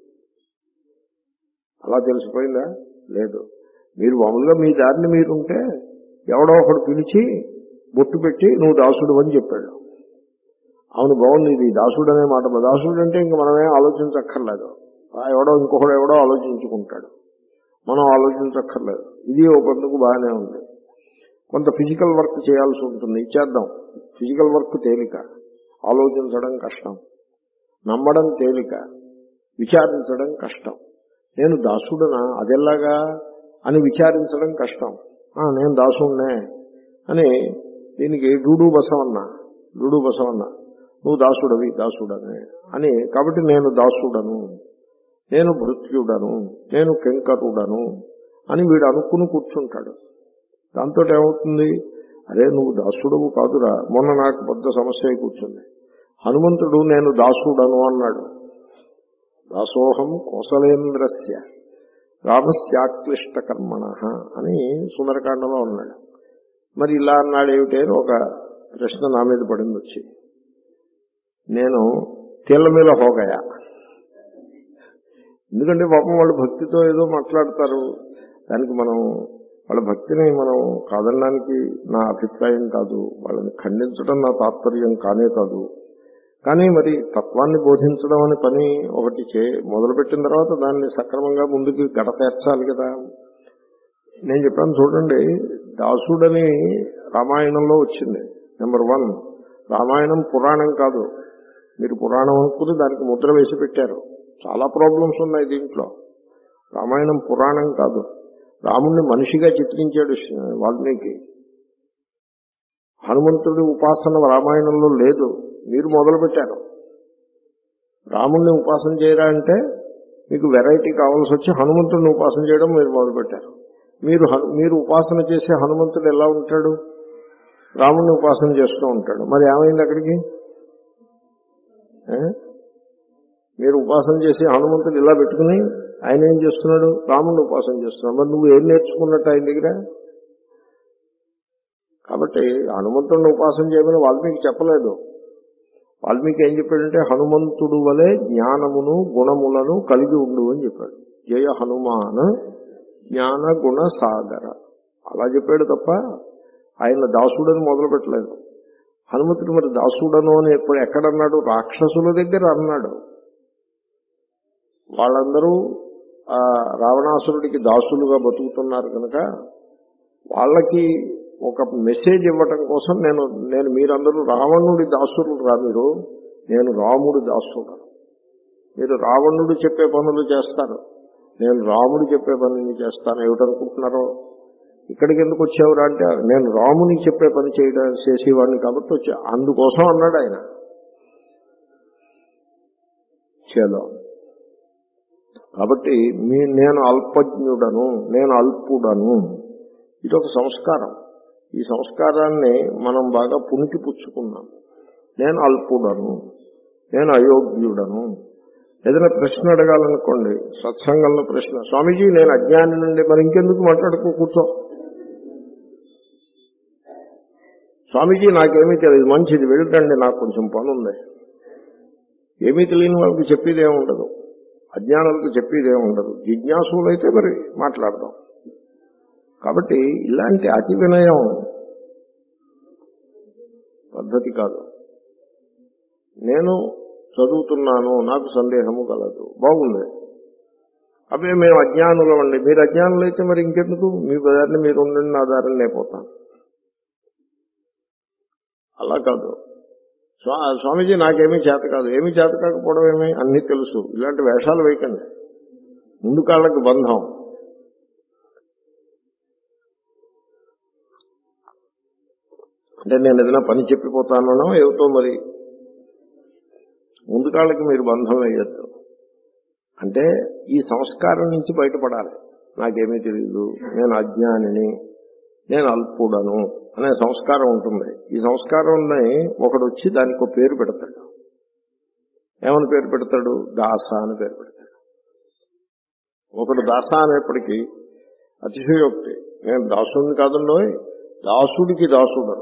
అలా తెలిసిపోయిందా? లేదు. మీరు మామూలుగా మీ దారిని మీరుంటే ఎవడో ఒకడు పిలిచి బొట్టు పెట్టి నువ్వు దాసుడు అని చెప్పాడు. అవును, బాగుంది, ఇది దాసుడు అనే మాట. దాసుడు అంటే ఇంక మనమే ఆలోచించక్కర్లేదు. ఎవడో ఇంకొకడు ఎవడో ఆలోచించుకుంటాడు, మనం ఆలోచించక్కర్లేదు. ఇది ఒక బందుకు బాగానే ఉంది. కొంత ఫిజికల్ వర్క్ చేయాల్సి ఉంటుంది, ఇచ్చేద్దాం. ఫిజికల్ వర్క్ తేలిక, ఆలోచించడం కష్టం. నమ్మడం తేలిక, విచారించడం కష్టం. నేను దాసుడనా, అదెల్లాగా అని విచారించడం కష్టం. నేను దాసుడినే అని దీనికి డూడు బసవన్న డూడు బసవన్న నువ్వు దాసుడవి దాసుడనే అని. కాబట్టి నేను దాసుడను, నేను భృత్యుడను, నేను కింకరుడను అని వీడు అనుకుని కూర్చుంటాడు. దాంతో ఏమవుతుంది? అరే నువ్వు దాసుడవు కాదురా. మొన్న నాకు పెద్ద సమస్య అయి కూర్చుంది. హనుమంతుడు నేను దాసుడను అన్నాడు. దాసోహం కోసలేంద్రస్య రామస్యాక్లిష్ట కర్మణ అని సుందరకాండలో ఉన్నాడు. మరి ఇలా అన్నాడు ఏమిటి అని ఒక ప్రశ్న నా మీద పడింది వచ్చి. నేను తెల్లమీల హోగయా. ఎందుకంటే పాపం వాళ్ళు భక్తితో ఏదో మాట్లాడతారు. దానికి మనం వాళ్ళ భక్తిని మనం కాదనడానికి నా అభిప్రాయం కాదు, వాళ్ళని ఖండించడం నా తాత్పర్యం కానే కాదు. కానీ మరి తత్వాన్ని బోధించడం అనే పని ఒకటి చే మొదలుపెట్టిన తర్వాత దాన్ని సక్రమంగా ముందుకు గడతేర్చాలి కదా. నేను చెప్పాను చూడండి, దాసుడని రామాయణంలో వచ్చింది. నెంబర్ వన్, రామాయణం పురాణం కాదు. మీరు పురాణం అనుకుని దానికి ముద్ర వేసి పెట్టారు. చాలా ప్రాబ్లమ్స్ ఉన్నాయి దీంట్లో. రామాయణం పురాణం కాదు. రాముణ్ణి మనిషిగా చిత్రించాడు వాల్మీకి. హనుమంతుడి ఉపాసన రామాయణంలో లేదు, మీరు మొదలుపెట్టారు. రాముణ్ణి ఉపాసన చేయరా అంటే మీకు వెరైటీ కావాల్సి వచ్చి హనుమంతుడిని ఉపాసన చేయడం మీరు మొదలుపెట్టారు. మీరు మీరు ఉపాసన చేసే హనుమంతుడు ఎలా ఉంటాడు? రాముడిని ఉపాసన చేస్తూ ఉంటాడు. మరి ఏమైంది అక్కడికి? మీరు ఉపాసన చేసి హనుమంతుడు ఇలా పెట్టుకుని ఆయన ఏం చేస్తున్నాడు? రాముడిని ఉపాసన చేస్తున్నాడు. మరి నువ్వు ఏం నేర్చుకున్నట్టు ఆయన దగ్గర? కాబట్టి హనుమంతుడిని ఉపాసన చేయమని వాల్మీకి చెప్పలేదు. వాల్మీకి ఏం చెప్పాడంటే హనుమంతుడు వలె జ్ఞానమును గుణములను కలిగి ఉండు అని చెప్పాడు. జయ హనుమాన జ్ఞాన గుణ సాగర అలా చెప్పాడు తప్ప ఆయన దాసుడని మొదలు పెట్టలేదు. హనుమంతుడు మరి దాసుడను అని ఎప్పుడు ఎక్కడన్నాడు? రాక్షసుల దగ్గర అన్నాడు. వాళ్ళందరూ ఆ రావణాసురుడికి దాసులుగా బతుకుతున్నారు కనుక వాళ్ళకి ఒక మెసేజ్ ఇవ్వటం కోసం నేను నేను మీరందరూ రావణుడి దాసులు రా, మీరు నేను రాముడి దాసుడు. మీరు రావణుడు చెప్పే పనులు చేస్తారు, నేను రాముడు చెప్పే పనులు చేస్తాను. ఏమిటనుకుంటున్నారో? ఇక్కడికి ఎందుకు వచ్చేవారు అంటే నేను రామునికి చెప్పే పని చేయడం చేసేవాడిని కాబట్టి వచ్చా, అందుకోసం అన్నాడు ఆయన. చేలో కాబట్టి మీ నేను అల్పజ్ఞుడను, నేను అల్పుడను, ఇదొక సంస్కారం. ఈ సంస్కారాన్ని మనం బాగా పుణికి పుచ్చుకున్నాం. నేను అల్పుడను, నేను అయోగ్యుడను. ఏదైనా ప్రశ్న అడగాలనుకోండి, సత్సంగంలో ప్రశ్న, స్వామీజీ నేను అజ్ఞాని నుండి, మరి ఇంకెందుకు మాట్లాడుకో కూర్చో. స్వామీజీ నాకేమీ తెలియదు, మంచిది వెళ్ళండి, నాకు కొంచెం పని ఉంది. ఏమీ తెలియని వాళ్ళకి చెప్పేదే ఉండదు, అజ్ఞానులకు చెప్పేదే ఉండదు. జిజ్ఞాసులైతే మరి మాట్లాడదాం. కాబట్టి ఇలాంటి అతి వినయం పద్ధతి కాదు. నేను చదువుతున్నాను, నాకు సందేహము కలదు, బాగుంది. అవి మేము అజ్ఞానులం అండి. మీరు అజ్ఞానులైతే మరి ఇంకెందుకు? మీ దారిని మీరు ఉండండి, నా దారిని నేపోతాను. అలా కాదు. స్వామీజీ నాకేమీ చేత కాదు, ఏమీ చేత కాకపోవడం ఏమీ, అన్నీ తెలుసు. ఇలాంటి వేషాలు వేయకండి. ముందు కాళ్ళకి బంధం. అంటే నేను ఏదైనా పని చెప్పిపోతానో ఏమిటో, మరి ముందు కాళ్ళకి మీరు బంధం వేయద్దు. అంటే ఈ సంస్కారం నుంచి బయటపడాలి. నాకేమీ తెలియదు, నేను అజ్ఞానిని, నేను అల్పుడను అనే సంస్కారం ఉంటుంది. ఈ సంస్కారాన్ని ఒకడు వచ్చి దానికి ఒక పేరు పెడతాడు. ఏమని పేరు పెడతాడు? దాస అని పేరు పెడతాడు. ఒకడు దాస అనేప్పటికీ అతిశయోక్తి. నేను దాసుడిని కాదండో, దాసుడికి దాసుడను.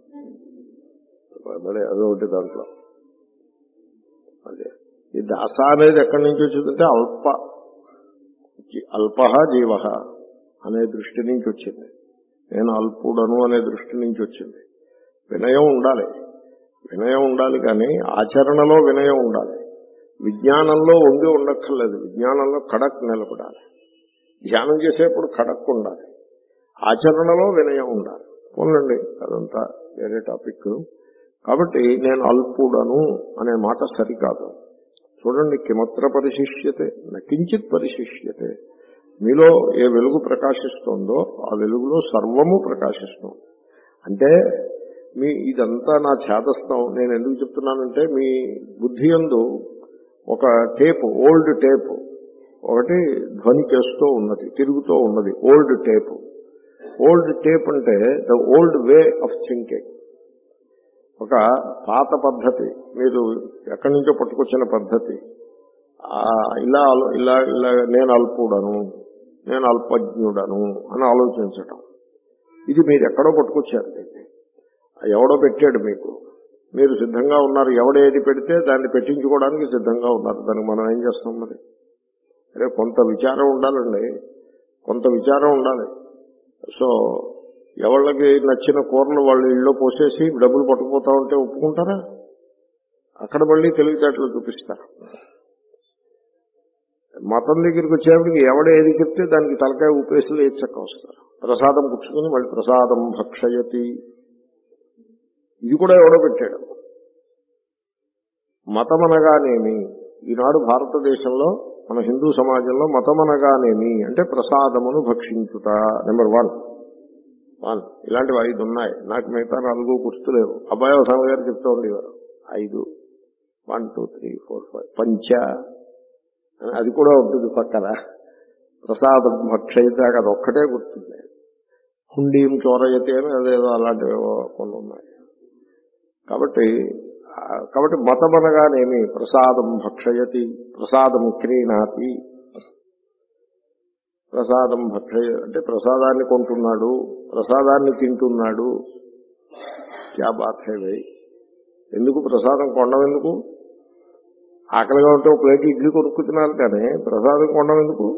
అదొకటి దాంట్లో. అదే ఈ దాస అనేది ఎక్కడి నుంచి వచ్చిందంటే అల్ప అల్ప జీవ అనే దృష్టి నుంచి వచ్చింది. నేను అల్పుడను అనే దృష్టి నుంచి వచ్చింది. వినయం ఉండాలి, వినయం ఉండాలి, కానీ ఆచరణలో వినయం ఉండాలి. విజ్ఞానంలో వంగి ఉండక్కర్లేదు, విజ్ఞానంలో కడక్ నిలబడాలి. ధ్యానం చేసేప్పుడు కడక్ ఉండాలి, ఆచరణలో వినయం ఉండాలి. పోలండి, అదంతా వేరే టాపిక్. కాబట్టి నేను అల్పుడను అనే మాట సరికాదు. చూడండి, కిమత్ర పరిశిష్యతే నకించిత్ పరిశిష్యతే. మీలో ఏ వెలుగు ప్రకాశిస్తోందో ఆ వెలుగులో సర్వము ప్రకాశిస్తుంది. అంటే మీ ఇదంతా నా ఛాదస్థం. నేను ఎందుకు చెప్తున్నానంటే మీ బుద్ధి యందు ఒక టేప్, ఓల్డ్ టేప్ ఒకటి ధ్వని చేస్తూ ఉన్నది, తిరుగుతూ ఉన్నది. Old tape. ఓల్డ్ టేప్ అంటే the old way of thinking. ఒక పాత పద్ధతి, మీరు ఎక్కడి నుంచో పట్టుకొచ్చిన పద్ధతి. ఇలా ఇలా ఇలా నేను అల్పుడను, నేను అల్పజ్ఞుడను అని ఆలోచించటం. ఇది మీరు ఎక్కడో పట్టుకొచ్చారు. దీన్ని ఎవడో పెట్టాడు మీకు, మీరు సిద్ధంగా ఉన్నారు. ఎవడేది పెడితే దాన్ని పెట్టించుకోవడానికి సిద్ధంగా ఉన్నారు. దానికి మనం ఏం చేస్తాం? మరి అరే కొంత విచారం ఉండాలండి, కొంత విచారం ఉండాలి. సో ఎవళ్ళకి నచ్చిన కూరలు వాళ్ళు ఇళ్ళలో పోసేసి డబ్బులు పట్టుకుపోతా ఉంటే ఒప్పుకుంటారా? అక్కడ మళ్ళీ తెలివితేటలు చూపిస్తారు. మతం దగ్గరికి వచ్చేప్పటికి ఎవడ ఏది చెప్తే దానికి తలకాయ ఊపేసులు ఏచ్చక్క వస్తారు. ప్రసాదం పుచ్చుకుని మళ్ళీ ప్రసాదం భక్షయతి, ఇది కూడా ఎవడో పెట్టాడు. మతమనగానేమి, ఈనాడు భారతదేశంలో మన హిందూ సమాజంలో మతమనగానేమి అంటే ప్రసాదమును భక్షించుట. నెంబర్ వన్ వన్ ఇలాంటివి ఐదు ఉన్నాయి. నాకు మిగతా నాలుగు గుర్తులేవు. అబ్బాయి స్వామి గారు చెప్తూ ఉండేవారు ఐదు. One two three four five పంచ అది కూడా ఉంటుంది పక్కన. ప్రసాదం భక్షయితే అది ఒక్కటే గుర్తుంది. హుండీం చోరయతి అని అదేదో అలాంటివి కొన్ని ఉన్నాయి. కాబట్టి కాబట్టి మతం అనగానేమి, ప్రసాదం భక్షయతి, ప్రసాదం క్రీణాతి. ప్రసాదం భక్షయ అంటే ప్రసాదాన్ని కొంటున్నాడు, ప్రసాదాన్ని తింటున్నాడు. క్యా బాత్ హై భయ్. ఎందుకు ప్రసాదం కొండం ఎందుకు? ఆకలిగా ఉంటే ఒక ప్లేట్ ఇడ్లీ కొనుక్కుతున్నారు కానీ ప్రసాదం కొండం ఎందుకు?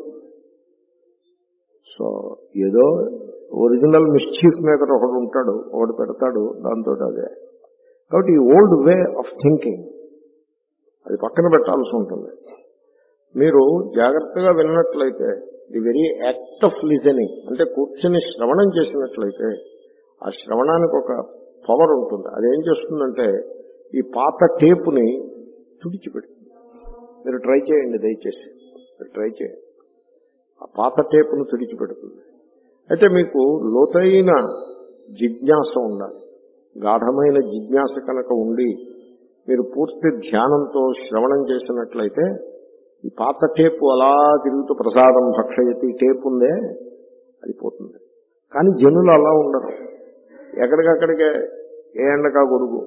సో ఏదో ఒరిజినల్ మిస్చీఫ్ మేకర్ ఒకడు ఉంటాడు, ఒకడు పెడతాడు, దాంతో అదే. కాబట్టి ఈ ఓల్డ్ వే ఆఫ్ థింకింగ్ అది పక్కన పెట్టాల్సి ఉంటుంది. మీరు జాగ్రత్తగా విన్నట్లయితే, the very act of listening అంటే కూర్చొని శ్రవణం చేసినట్లయితే ఆ శ్రవణానికి ఒక పవర్ ఉంటుంది. అదేం చేస్తుందంటే ఈ పాత టేపుని తుడిచిపెడుతుంది. మీరు ట్రై చేయండి, దయచేసి మీరు ట్రై చేయండి. ఆ పాత టేపును తుడిచిపెడుతుంది. అయితే మీకు లోతైన జిజ్ఞాస ఉండాలి. గాఢమైన జిజ్ఞాస కనుక ఉండి మీరు పూర్తి ధ్యానంతో శ్రవణం చేసినట్లయితే ఈ పాత టేపు అలా తిరుగుతూ ప్రసాదం భక్షయతి టేపు ఉందే అది పోతుంది. కానీ జనులు అలా ఉండరు. ఎక్కడికక్కడికే ఏ ఎండకా గొడుగు,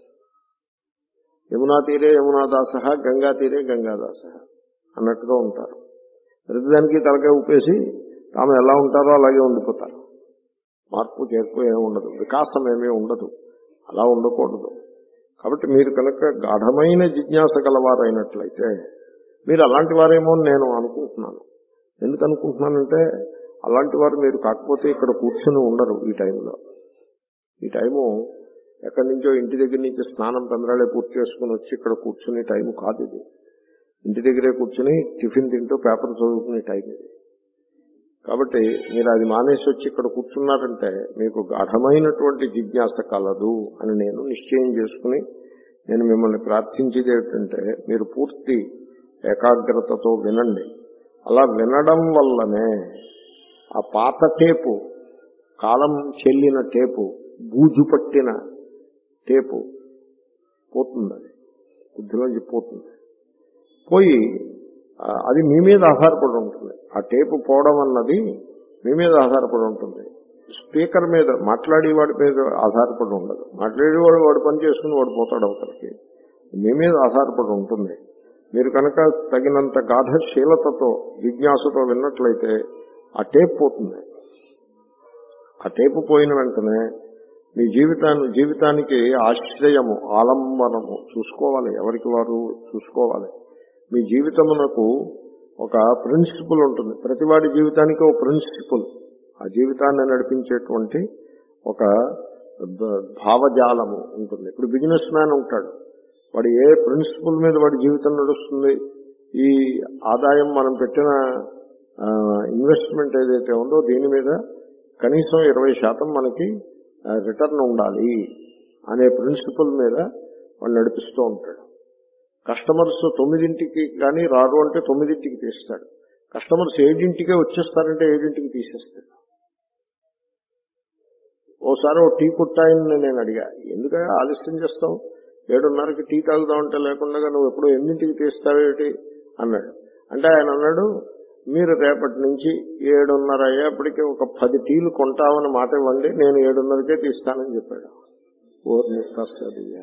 యమునా తీరే యమునాదాస, గంగా తీరే గంగాదాస అన్నట్టుగా ఉంటారు. ప్రతిదానికి తలకాయ ఊపేసి తాము ఎలా ఉంటారో అలాగే ఉండిపోతారు. మార్పు చేర్పు ఏమి ఉండదు, వికాసం ఏమీ ఉండదు. అలా ఉండకూడదు. కాబట్టి మీరు కనుక గాఢమైన జిజ్ఞాస గలవారైనట్లయితే, మీరు అలాంటి వారేమో నేను అనుకుంటున్నాను. ఎందుకు అనుకుంటున్నానంటే అలాంటి వారు మీరు కాకపోతే ఇక్కడ కూర్చొని ఉండరు. ఈ టైంలో ఈ టైము ఎక్కడి నుంచో ఇంటి దగ్గర నుంచి స్నానం తొందరగా పూర్తి చేసుకుని వచ్చి ఇక్కడ కూర్చునే టైం కాదు ఇది. ఇంటి దగ్గరే కూర్చుని టిఫిన్ తింటూ పేపర్ చదువుకునే టైం ఇది. కాబట్టి మీరు అది మానేసి వచ్చి ఇక్కడ కూర్చున్నారంటే మీకు గాఢమైనటువంటి జిజ్ఞాస కలదు అని నేను నిశ్చయం చేసుకుని నేను మిమ్మల్ని ప్రార్థించేది ఏమిటంటే మీరు పూర్తి ఏకాగ్రతతో వినండి. అలా వినడం వల్లనే ఆ పాత టేపు, కాలం చెల్లిన టేపు, బూజు పట్టిన టేపు పోతుంది. అది బుద్ధిలోంచి పోతుంది. పోయి అది మీ మీద ఆధారపడి ఉంటుంది. ఆ టేపు పోవడం అన్నది మీ మీద ఆధారపడి ఉంటుంది. స్పీకర్ మీద, మాట్లాడేవాడి మీద ఆధారపడి ఉండదు. మాట్లాడేవాడు వాడు పని చేసుకుని వాడు పోతాడు అవతలకి. మీ మీద ఆధారపడి ఉంటుంది. మీరు కనుక తగినంత గాఢశీలతతో జిజ్ఞాసతో విన్నట్లయితే ఆ టేప్ పోతుంది. ఆ టేపు పోయిన వెంటనే మీ జీవితాన్ని జీవితానికి ఆశ్రయము, ఆలంబనము చూసుకోవాలి. ఎవరికి వారు చూసుకోవాలి. మీ జీవితమునకు ఒక ప్రిన్సిపుల్ ఉంటుంది. ప్రతివాడి జీవితానికి ఒక ప్రిన్సిపుల్, ఆ జీవితాన్ని నడిపించేటువంటి ఒక భావజాలము ఉంటుంది. ఇప్పుడు బిజినెస్ మ్యాన్ ఉంటాడు. వాడు ఏ ప్రిన్సిపుల్ మీద వాడి జీవితం నడుస్తుంది? ఈ ఆదాయం మనం పెట్టిన ఇన్వెస్ట్మెంట్ ఏదైతే ఉందో దీని మీద కనీసం ఇరవై శాతం మనకి రిటర్న్ ఉండాలి అనే ప్రిన్సిపల్ మీద వాడు నడిపిస్తూ ఉంటాడు. కస్టమర్స్ తొమ్మిదింటికి కానీ రారు అంటే తొమ్మిదింటికి తీస్తాడు. కస్టమర్స్ ఏడింటికే వచ్చేస్తారంటే ఏడింటికి తీసేస్తాడు. ఓసారి ఓ టీ కొట్టాయని నేను అడిగా, ఎందుకంటే ఆలస్యం చేస్తావు, ఏడున్నరకి టీ తాగుదామంటే లేకుండా నువ్వు ఎప్పుడో ఎన్నింటికి తీస్తావేటి అన్నాడు. అంటే ఆయన అన్నాడు, మీరు రేపటి నుంచి ఏడున్నర అయ్యేప్పటికీ ఒక పది టీలు కొంటామని మాట ఇవ్వండి, నేను ఏడున్నరకే తీస్తానని చెప్పాడు. ఓర్ నిస్తాదియ్యా.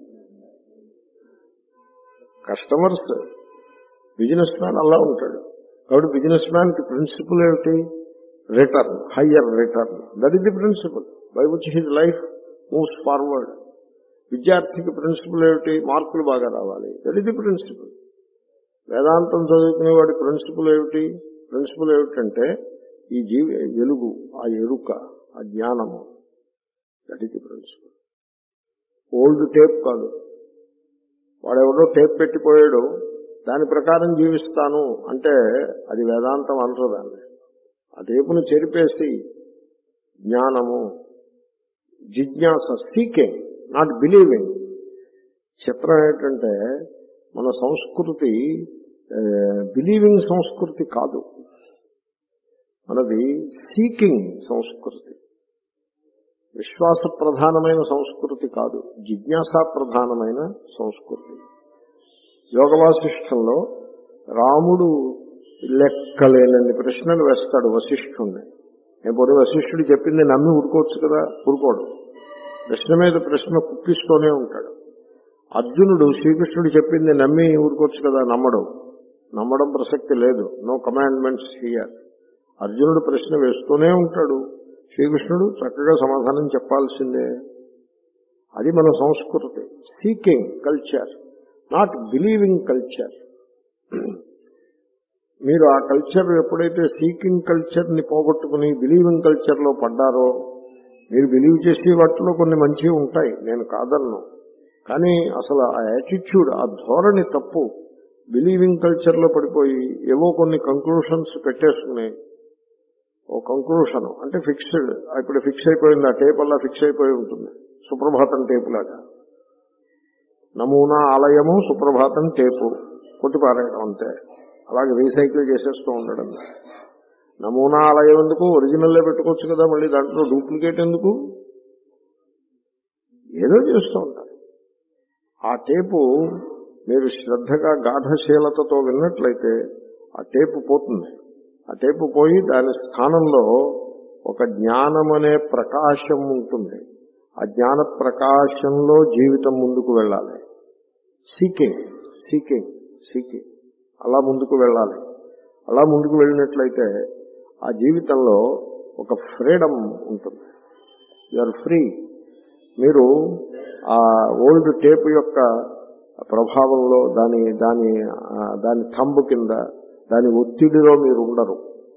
కస్టమర్స్, బిజినెస్ మ్యాన్ అలా ఉంటాడు. కాబట్టి బిజినెస్ మ్యాన్ కి ప్రిన్సిపల్ ఏమిటి? Return, higher return. That is the principle by which his life moves forward. విద్యార్థికి ప్రిన్సిపల్ ఏమిటి? మార్కులు బాగా రావాలి. That is the principle. వేదాంతం చదువుకునే వాడి ప్రిన్సిపల్ ఏమిటి? ప్రిన్సిపల్ ఏమిటంటే ఈ జీవి వెలుగు, ఆ ఎరుక, ఆ జ్ఞానము. That is the principle. Old tape కాదు. వాడెవడో టేప్ పెట్టిపోయాడు, దాని ప్రకారం జీవిస్తాను అంటే అది వేదాంతం అనరు దాన్ని. ఆ టేపును చెరిపేసి జ్ఞానము, జిజ్ఞాస, సీకింగ్, నాట్ బిలీవింగ్. చిత్రం ఏంటంటే మన సంస్కృతి బిలీవింగ్ సంస్కృతి కాదు, మనది సీకింగ్ సంస్కృతి. విశ్వాస ప్రధానమైన సంస్కృతి కాదు, జిజ్ఞాసా ప్రధానమైన సంస్కృతి. యోగ వాసిష్ఠంలో రాముడు లెక్కలేనన్ని ప్రశ్నలు వేస్తాడు వశిష్ఠుణ్ణి. నేను పోనీ వశిష్ఠుడు చెప్పింది నమ్మి ఊరుకోవచ్చు కదా, ఊరుకోడు. ప్రశ్న మీద ప్రశ్న కుక్కిస్తూనే ఉంటాడు. అర్జునుడు శ్రీకృష్ణుడు చెప్పింది నమ్మి ఊరుకోవచ్చు కదా, నమ్మడు. నమ్మడం ప్రసక్తి లేదు. No commandments here. అర్జునుడు ప్రశ్న వేస్తూనే ఉంటాడు, శ్రీకృష్ణుడు చక్కగా సమాధానం చెప్పాల్సిందే. అది మన సంస్కృతి. Seeking culture, not believing culture. మీరు ఆ కల్చర్ ఎప్పుడైతే సీకింగ్ కల్చర్ ని పోగొట్టుకుని బిలీవింగ్ కల్చర్ లో పడ్డారో, మీరు బిలీవ్ చేసే వాటిలో కొన్ని మంచివి ఉంటాయి, నేను కాదన్ను. కానీ అసలు ఆ యాటిట్యూడ్, ఆ ధోరణి తప్పు. బిలీవింగ్ కల్చర్ లో పడిపోయి ఏవో కొన్ని కంక్లూషన్స్ పెట్టేసుకుని, ఓ కంక్లూషన్ అంటే ఫిక్స్డ్, ఇప్పుడు ఫిక్స్ అయిపోయింది, ఆ టేప్ అలా ఫిక్స్ అయిపోయి ఉంటుంది. సుప్రభాతం టేపు లాగా నమూనా ఆలయము సుప్రభాతం టేపు కొట్టిపారేయడం అంతే. అలాగే రీసైకిల్ చేసేస్తూ ఉండడం. నమూనా ఆలయం ఎందుకు, ఒరిజినల్లే పెట్టుకోవచ్చు కదా, మళ్ళీ దాంట్లో డూప్లికేట్ ఎందుకు? ఏదో చేస్తూ ఉంటారు. ఆ టేపు మీరు శ్రద్ధగా గాఢశీలతతో విన్నట్లయితే ఆ టేపు పోతుంది. ఆ టేపు పోయి దాని స్థానంలో ఒక జ్ఞానం అనే ప్రకాశం ఉంటుంది. ఆ జ్ఞాన ప్రకాశంలో జీవితం ముందుకు వెళ్ళాలి. సీకింగ్ సీకింగ్ సీకింగ్ అలా ముందుకు వెళ్ళాలి. అలా ముందుకు వెళ్ళినట్లయితే ఆ జీవితంలో ఒక ఫ్రీడమ్ ఉంటుంది. You are free. మీరు ఆ ఓల్డ్ టేప్ యొక్క ప్రభావంలో, దాని దాని దాని థంబ్ కింద, దాని ఒత్తిడిలో మీరు ఉండరు.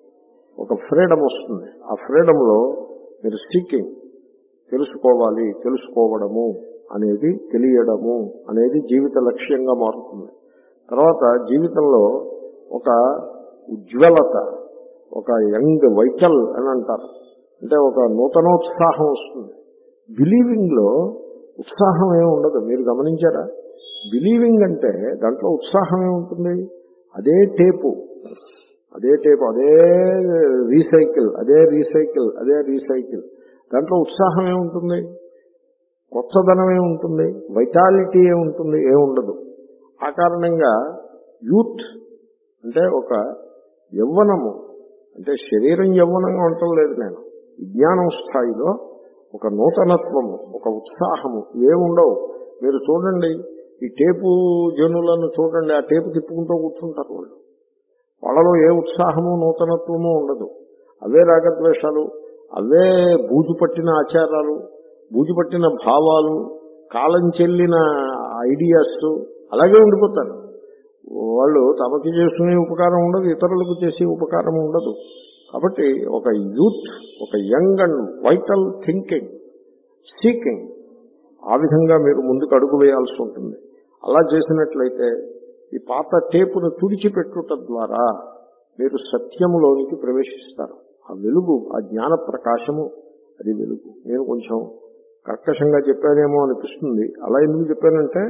ఒక ఫ్రీడమ్ వస్తుంది. ఆ ఫ్రీడంలో మీరు సీకింగ్, తెలుసుకోవాలి, తెలుసుకోవడము అనేది, తెలియడము అనేది జీవిత లక్ష్యంగా మారుతుంది. తర్వాత జీవితంలో ఒక ఉజ్వలత, ఒక యంగ్ వైటల్ అని అంటారు, అంటే ఒక నూతనోత్సాహం వస్తుంది. బిలీవింగ్ లో ఉత్సాహం ఏమి ఉండదు. మీరు గమనించారా? బిలీవింగ్ అంటే దాంట్లో ఉత్సాహం ఏముంటుంది? అదే టేపు, అదే టేపు, అదే రీసైకిల్, అదే రీసైకిల్, అదే రీసైకిల్. దాంట్లో ఉత్సాహం ఏముంటుంది? కొత్తదనం ఏముంటుంది? వైటాలిటీ ఏముంటుంది? ఏముండదు. ఆ కారణంగా యూత్ అంటే ఒక యవ్వనము, అంటే శరీరం యవ్వనంగా ఉండటం లేదు నేను, విజ్ఞానం స్థాయిలో ఒక నూతనత్వము, ఒక ఉత్సాహము ఏముండవు. మీరు చూడండి, ఈ టేపు జనులను చూడండి, ఆ టేపు తిప్పుకుంటూ కూర్చుంటారు వాళ్ళు. వాళ్ళలో ఏ ఉత్సాహము నూతనత్వము ఉండదు. అవే రాగద్వేషాలు, అవే బూజు పట్టిన ఆచారాలు, బూజు పట్టిన భావాలు, కాలం చెల్లిన ఐడియాస్ అలాగే ఉండిపోతారు. వాళ్ళు తమకి చేసుకునే ఉపకారం ఉండదు, ఇతరులకు చేసే ఉపకారం ఉండదు. కాబట్టి ఒక యూత్, ఒక young and vital thinking, seeking, ఆ విధంగా మీరు ముందుకు అడుగు వేయాల్సి ఉంటుంది. అలా చేసినట్లయితే ఈ పాత టేపును తుడిచిపెట్టుట ద్వారా మీరు సత్యములోనికి ప్రవేశిస్తారు. ఆ వెలుగు, ఆ జ్ఞాన ప్రకాశము, అది వెలుగు. నేను కొంచెం కర్కశంగా చెప్పానేమో అనిపిస్తుంది. అలా ఎందుకు చెప్పానంటే,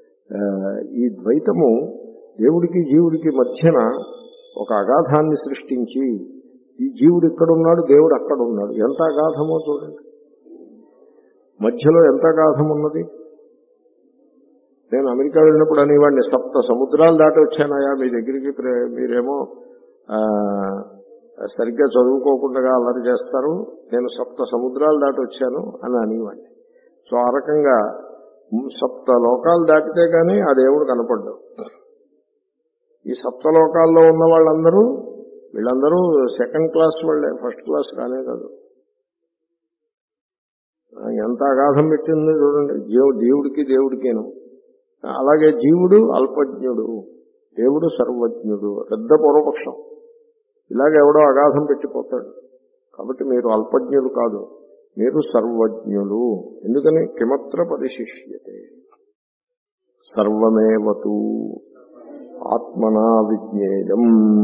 ఈ ద్వైతము దేవుడికి జీవుడికి మధ్యన ఒక అగాధాన్ని సృష్టించి, ఈ జీవుడు ఇక్కడున్నాడు, దేవుడు అక్కడ ఉన్నాడు. ఎంత అగాధమో చూడండి. మధ్యలో ఎంత అగాధం ఉన్నది. నేను అమెరికా వెళ్ళినప్పుడు అనేవాడిని, సప్త సముద్రాలు దాటి వచ్చానయా మీ దగ్గరికి, మీరేమో సరిగ్గా చదువుకోకుండా అల్లరి చేస్తారు, నేను సప్త సముద్రాలు దాటి వచ్చాను అని అనేవాడిని. సో ఆ రకంగా సప్త లోకాలు దాటితే కానీ ఆ దేవుడు కనపడ్డాడు. ఈ సప్త లోకాల్లో ఉన్న వాళ్ళందరూ, వీళ్ళందరూ సెకండ్ క్లాస్ వాళ్ళే, ఫస్ట్ క్లాస్ కానే కాదు. ఎంత అగాధం పెట్టింది చూడండి దేవుడికి దేవుడికేను. అలాగే జీవుడు అల్పజ్ఞుడు, దేవుడు సర్వజ్ఞుడు. పెద్ద పూర్వపక్షం. ఇలాగ ఎవడో అగాధం పెట్టిపోతాడు. కాబట్టి మీరు అల్పజ్ఞులు కాదు, మీరు సర్వజ్ఞులు. ఎందుకని? కిమత్ర పరిశిష్యతే సర్వమేవతు ఆత్మనా విజ్ఞేయం.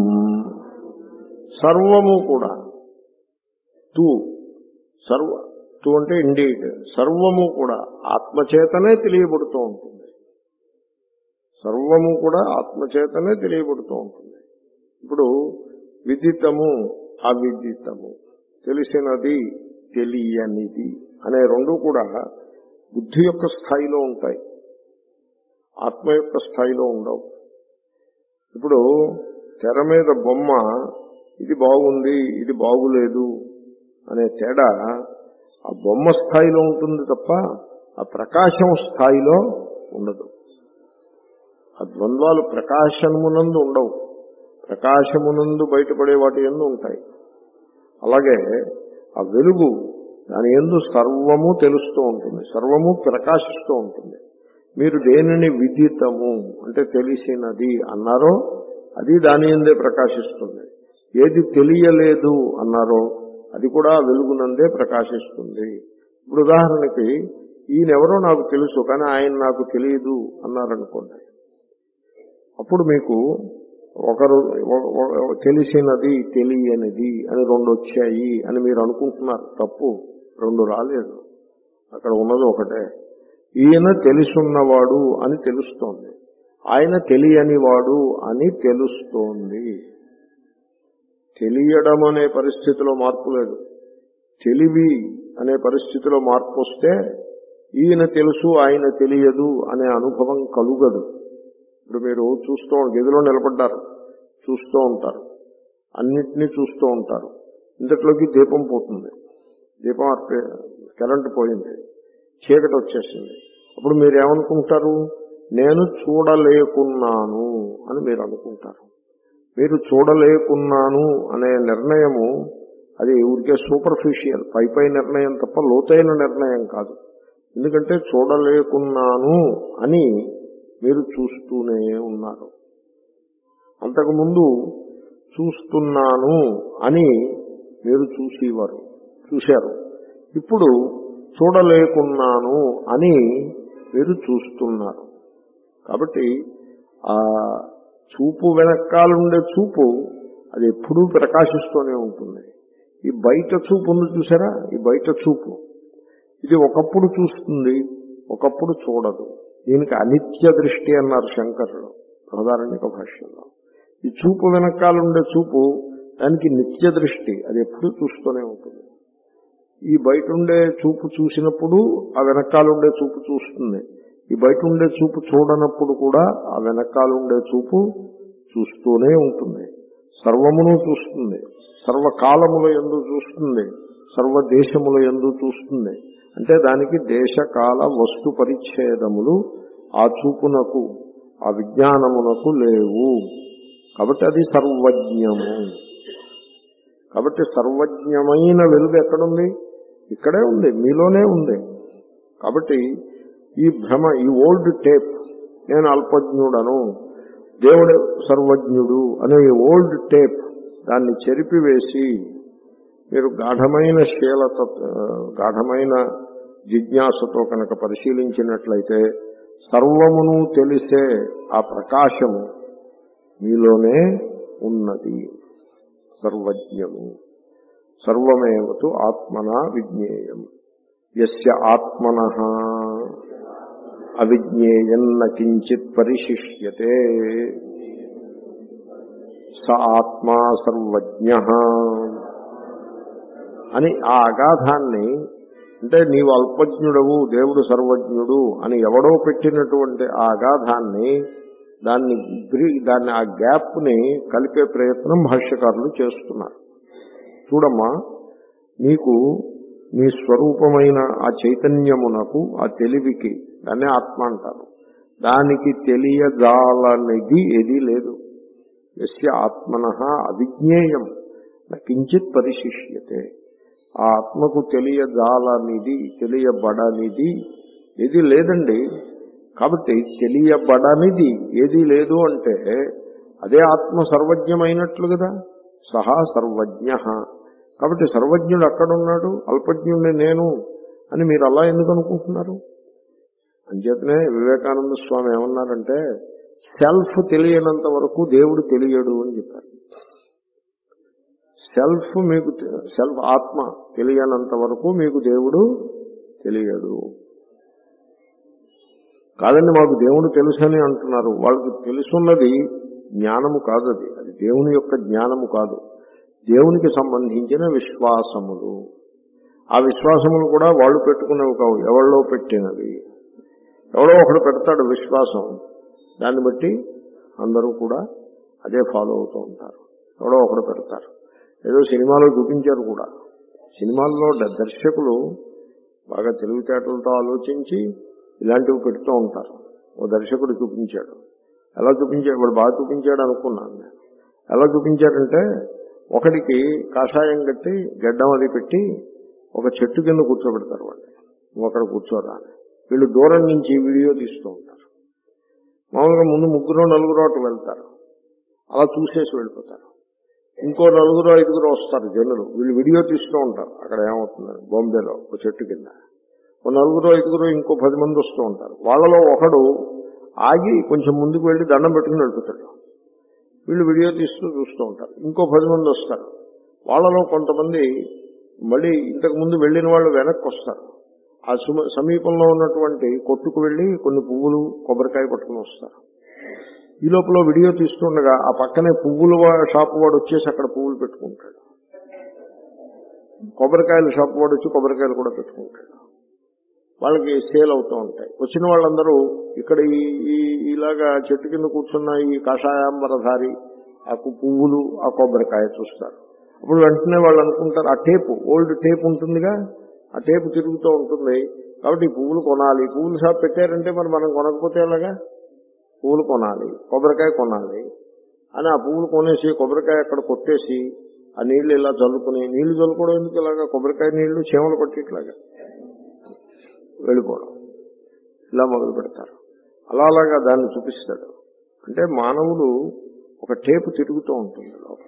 సర్వము కూడా తూ సర్వ తూ అంటే ఇండీడ్, సర్వము కూడా ఆత్మచేతనే తెలియబడుతూ ఉంటుంది. సర్వము కూడా ఆత్మచేతనే తెలియబడుతూ ఉంటుంది. ఇప్పుడు విదితము, అవిదితము, తెలిసినది, తెలియనిది అనే రెండు కూడా బుద్ధి యొక్క స్థాయిలో ఉంటాయి, ఆత్మ యొక్క స్థాయిలో ఉండవు. ఇప్పుడు తెర మీద బొమ్మ ఇది బాగుంది, ఇది బాగులేదు అనే తేడా ఆ బొమ్మ స్థాయిలో ఉంటుంది తప్ప ఆ ప్రకాశం స్థాయిలో ఉండదు. ఆ ద్వంద్వాలు ప్రకాశమునందు ఉండవు, ప్రకాశమునందు బయటపడే వాటి యందు ఉంటాయి. అలాగే ఆ వెలుగు దాని యందు సర్వము తెలుస్తూ ఉంటుంది, సర్వము ప్రకాశిస్తూ ఉంటుంది. మీరు దేనిని విదితము అంటే తెలిసినది అన్నారో అది దాని యందే ప్రకాశిస్తుంది. ఏది తెలియలేదు అన్నారో అది కూడా వెలుగునందే ప్రకాశిస్తుంది. ఇప్పుడు ఉదాహరణకి ఈయనెవరో నాకు తెలుసు కానీ ఆయన నాకు తెలియదు అన్నారనుకోండి, అప్పుడు మీకు ఒకరు తెలిసినది తెలియనిది అని రెండు వచ్చాయి అని మీరు అనుకుంటున్నారు. తప్పు, రెండు రాలేదు, అక్కడ ఉన్నది ఒకటే. ఈయన తెలుసున్నవాడు అని తెలుస్తోంది, ఆయన తెలియనివాడు అని తెలుస్తోంది. తెలియడం అనే పరిస్థితిలో మార్పు లేదు, తెలివి అనే పరిస్థితిలో మార్పు వస్తే ఈయన తెలుసు ఆయన తెలియదు అనే అనుభవం కలుగదు. ఇప్పుడు మీరు చూస్తూ గదిలో నిలబడ్డారు, చూస్తూ ఉంటారు, అన్నిటినీ చూస్తూ ఉంటారు. ఇంతట్లోకి దీపం పోతుంది, దీపం కరెంటు పోయింది, చీకటి వచ్చేసింది. అప్పుడు మీరు ఏమనుకుంటారు? నేను చూడలేకున్నాను అని మీరు అనుకుంటారు. మీరు చూడలేకున్నాను అనే నిర్ణయము అది ఊరికే సూపర్ఫిషియల్, పై పై నిర్ణయం తప్ప లోతైన నిర్ణయం కాదు. ఎందుకంటే చూడలేకున్నాను అని మీరు చూస్తూనే ఉన్నారు. అంతకుముందు చూస్తున్నాను అని మీరు చూసేవారు, చూశారు. ఇప్పుడు చూడలేకున్నాను అని మీరు చూస్తున్నారు. కాబట్టి ఆ చూపు వెనకాలండే చూపు అది ఎప్పుడూ ప్రకాశిస్తూనే ఉంటుంది. ఈ బయట చూపు ఉంది చూసారా, ఈ బయట చూపు ఇది ఒకప్పుడు చూస్తుంది, ఒకప్పుడు చూడదు. దీనికి అనిత్య దృష్టి అన్నారు శంకరులు బృహదారణ్యక భాష్యంలో. ఈ చూపు వెనకాలండే చూపు దానికి నిత్య దృష్టి, అది ఎప్పుడూ చూస్తూనే ఉంటుంది. ఈ బయట ఉండే చూపు చూసినప్పుడు ఆ వెనకాలండే చూపు చూస్తుంది, ఈ బయట ఉండే చూపు చూడనప్పుడు కూడా ఆ వెనకాలండే చూపు చూస్తూనే ఉంటుంది. సర్వమును చూస్తుంది, సర్వకాలముల యందు చూస్తుంది, సర్వదేశముల యందు చూస్తుంది. అంటే దానికి దేశకాల వస్తు పరిచ్ఛేదములు ఆ చూపునకు ఆ విజ్ఞానమునకు లేవు. కాబట్టి అది సర్వజ్ఞము. కాబట్టి సర్వజ్ఞమైన వెలుగు ఎక్కడుంది? ఇక్కడే ఉంది, మీలోనే ఉంది. కాబట్టి ఈ భ్రమ, ఈ ఓల్డ్ టేప్, నేను అల్పజ్ఞుడను దేవుడు సర్వజ్ఞుడు అనే ఈ ఓల్డ్ టేప్, దాన్ని చెరిపివేసి మీరు గాఢమైన శీలత, గాఢమైన జిజ్ఞాసతో కనుక పరిశీలించినట్లయితే సర్వమును తెలిసే ఆ ప్రకాశము మీలోనే ఉన్నది. సర్వజ్ఞము సర్వమేవతు ఆత్మనా విజ్ఞేయం. యస్య ఆత్మనః అవిజ్ఞేయన్న కించిత్ పరిశిష్యతే స ఆత్మా సర్వజ్ఞః అని ఆ అగాధాన్ని, అంటే నీవు అల్పజ్ఞుడవు దేవుడు సర్వజ్ఞుడు అని ఎవడో పెట్టినటువంటి ఆ అగాధాన్ని, దాన్ని దాన్ని ఆ గ్యాప్ ని కలిపే ప్రయత్నం భాష్యకారులు చేస్తున్నారు. చూడమ్మా, నీకు నీ స్వరూపమైన ఆ చైతన్యమునకు, ఆ తెలివికి, దాన్నే ఆత్మ అంటారు, దానికి తెలియజాలనిది ఏదీ లేదు. యస్య ఆత్మనః అవిజ్ఞేయం న కించిత్ పరిశిష్యతే. ఆ ఆత్మకు తెలియజాలనిది, తెలియబడనిది ఏది లేదండి. కాబట్టి తెలియబడనిది ఏదీ లేదు అంటే అదే ఆత్మ సర్వజ్ఞమైనట్లు కదా. సహా సర్వజ్ఞ. కాబట్టి సర్వజ్ఞుడు అక్కడున్నాడు, అల్పజ్ఞుడిని నేను అని మీరు అలా ఎందుకు అనుకుంటున్నారు? అంచేతనే వివేకానంద స్వామి ఏమన్నారంటే, సెల్ఫ్ తెలియనంత వరకు దేవుడు తెలియడు అని చెప్పారు. సెల్ఫ్ మీకు సెల్ఫ్ ఆత్మ తెలియనంత వరకు మీకు దేవుడు తెలియడు. కాదండి మాకు దేవుడు తెలుసని అంటున్నారు. వాళ్ళకి తెలుసున్నది జ్ఞానము కాదు, అది అది దేవుని యొక్క జ్ఞానము కాదు, దేవునికి సంబంధించిన విశ్వాసములు. ఆ విశ్వాసములు కూడా వాళ్ళు పెట్టుకునేవి కావు, ఎవళ్ళో పెట్టినవి. ఎవడో ఒకడు పెడతాడు విశ్వాసం, దాన్ని బట్టి అందరూ కూడా అదే ఫాలో అవుతూ ఉంటారు. ఎవడో ఒకడు పెడతారు. ఏదో సినిమాలో చూపించారు కూడా, సినిమాల్లో దర్శకులు బాగా తెలివితేటలతో ఆలోచించి ఇలాంటివి పెడుతూ ఉంటారు. ఓ దర్శకుడు చూపించాడు. ఎలా చూపించాడు? వాడు బాగా చూపించాడు అనుకున్నాను నేను. ఎలా చూపించాడంటే, ఒకడికి కాషాయం కట్టి గడ్డం అది పెట్టి ఒక చెట్టు కింద కూర్చోబెడతారు. వాళ్ళు నువ్వు అక్కడ కూర్చోరా అని. వీళ్ళు దూరం నుంచి వీడియో తీస్తూ ఉంటారు. మామూలుగా ముందు ముగ్గురు నలుగురు అటు వెళ్తారు, అలా చూసేసి వెళ్ళిపోతారు. ఇంకో నలుగురు ఐదుగురు వస్తారు జనులు, వీళ్ళు వీడియో తీస్తూ ఉంటారు. అక్కడ ఏమవుతుందని బాంబేలో ఒక చెట్టు కింద ఓ నలుగురు ఐదుగురు ఇంకో పది మంది వస్తూ ఉంటారు. వాళ్ళలో ఒకడు ఆగి కొంచెం ముందుకు వెళ్ళి దండం పెట్టుకుని వెళ్ళిపోతాడు. వీళ్ళు వీడియో తీస్తూ చూస్తూ ఉంటారు. ఇంకో పది మంది వస్తారు. వాళ్ళలో కొంతమంది మళ్ళీ ఇంతకు ముందు వెళ్ళిన వాళ్ళు వెనక్కి వస్తారు. ఆ సమీపంలో ఉన్నటువంటి కొట్టుకు వెళ్ళి కొన్ని పువ్వులు కొబ్బరికాయ పట్టుకుని వస్తారు. ఈ లోపల వీడియో తీస్తుండగా ఆ పక్కనే పువ్వుల షాపు వాడు వచ్చేసి అక్కడ పువ్వులు పెట్టుకుంటాడు. కొబ్బరికాయల షాపు వాడు వచ్చి కొబ్బరికాయలు కూడా పెట్టుకుంటాడు. వాళ్ళకి సేల్ అవుతూ ఉంటాయి. వచ్చిన వాళ్ళందరూ ఇక్కడ ఈ ఇలాగా చెట్టు కింద కూర్చున్న ఈ కాషాయాంబరధారి ఆ పువ్వులు ఆ కొబ్బరికాయ చూస్తారు. అప్పుడు వెంటనే వాళ్ళు అనుకుంటారు, ఆ టేపు ఓల్డ్ టేప్ ఉంటుందిగా, ఆ టేపు తిరుగుతూ ఉంటుంది కాబట్టి ఈ పువ్వులు కొనాలి. పువ్వులు షాప్ పెట్టారంటే మరి మనం కొనకపోతే ఎలాగా? పువ్వులు కొనాలి, కొబ్బరికాయ కొనాలి అని ఆ పువ్వులు కొనేసి కొబ్బరికాయ అక్కడ కొట్టేసి ఆ నీళ్లు ఇలా చల్లుకుని, నీళ్లు చల్లుకోవడం ఎందుకు ఇలాగా, కొబ్బరికాయ నీళ్లు చీమలు కొట్టేట్లాగా వెళ్ళిపోవడం, ఇలా మొదలు పెడతారు. అలా అలాగా దాన్ని చూపిస్తాడు. అంటే మానవుడు ఒక టేపు తిరుగుతూ ఉంటుంది లోపల,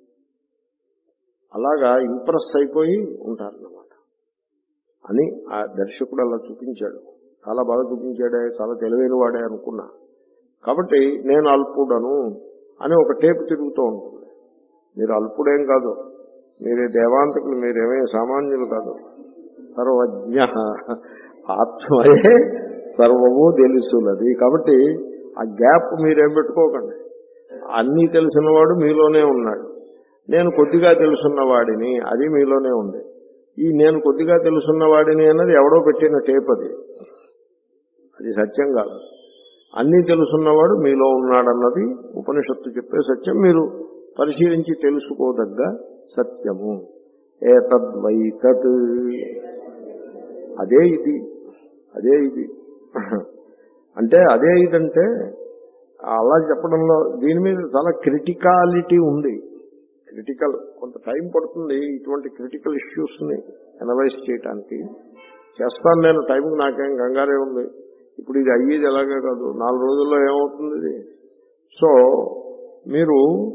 అలాగా ఇంప్రెస్ అయిపోయి ఉంటారన్నమాట అని ఆ దర్శకుడు అలా చూపించాడు. చాలా బాగా చూపించాడే, చాలా తెలివైన వాడే అనుకున్నా. కాబట్టి నేను అల్పుడను అని ఒక టేపు తిరుగుతూ ఉంటుంది. మీరు అల్పుడేం కాదు, మీరే దేవాంతకులు, మీరేమే సామాన్యులు కాదు. సర్వజ్ఞ ఆత్మయే సర్వము తెలుసున్నది. కాబట్టి ఆ గ్యాప్ మీరేం పెట్టుకోకండి. అన్నీ తెలిసినవాడు మీలోనే ఉన్నాడు. నేను కొద్దిగా తెలుసున్నవాడిని, అది మీలోనే ఉంది. ఈ నేను కొద్దిగా తెలుసున్నవాడిని అన్నది ఎవడో పెట్టిన టేప్, అది అది సత్యం కాదు. అన్నీ తెలుసున్నవాడు మీలో ఉన్నాడన్నది ఉపనిషత్తు చెప్పే సత్యం. మీరు పరిశీలించి తెలుసుకోదగ్గ సత్యము. ఏతద్వైతత్, అదే ఇది, అదే ఇది అంటే అదే ఇదంటే అలా చెప్పడంలో దీని మీద చాలా క్రిటికాలిటీ ఉంది. క్రిటికల్ కొంత టైం పడుతుంది ఇటువంటి క్రిటికల్ ఇష్యూస్ ని అనలైజ్ చేయడానికి. చేస్తాను నేను, టైంకి నాకేం కంగారే ఉంది. ఇప్పుడు ఇది అయ్యేది ఎలాగే కాదు, నాలుగు రోజుల్లో ఏమవుతుంది ఇది. సో మీరు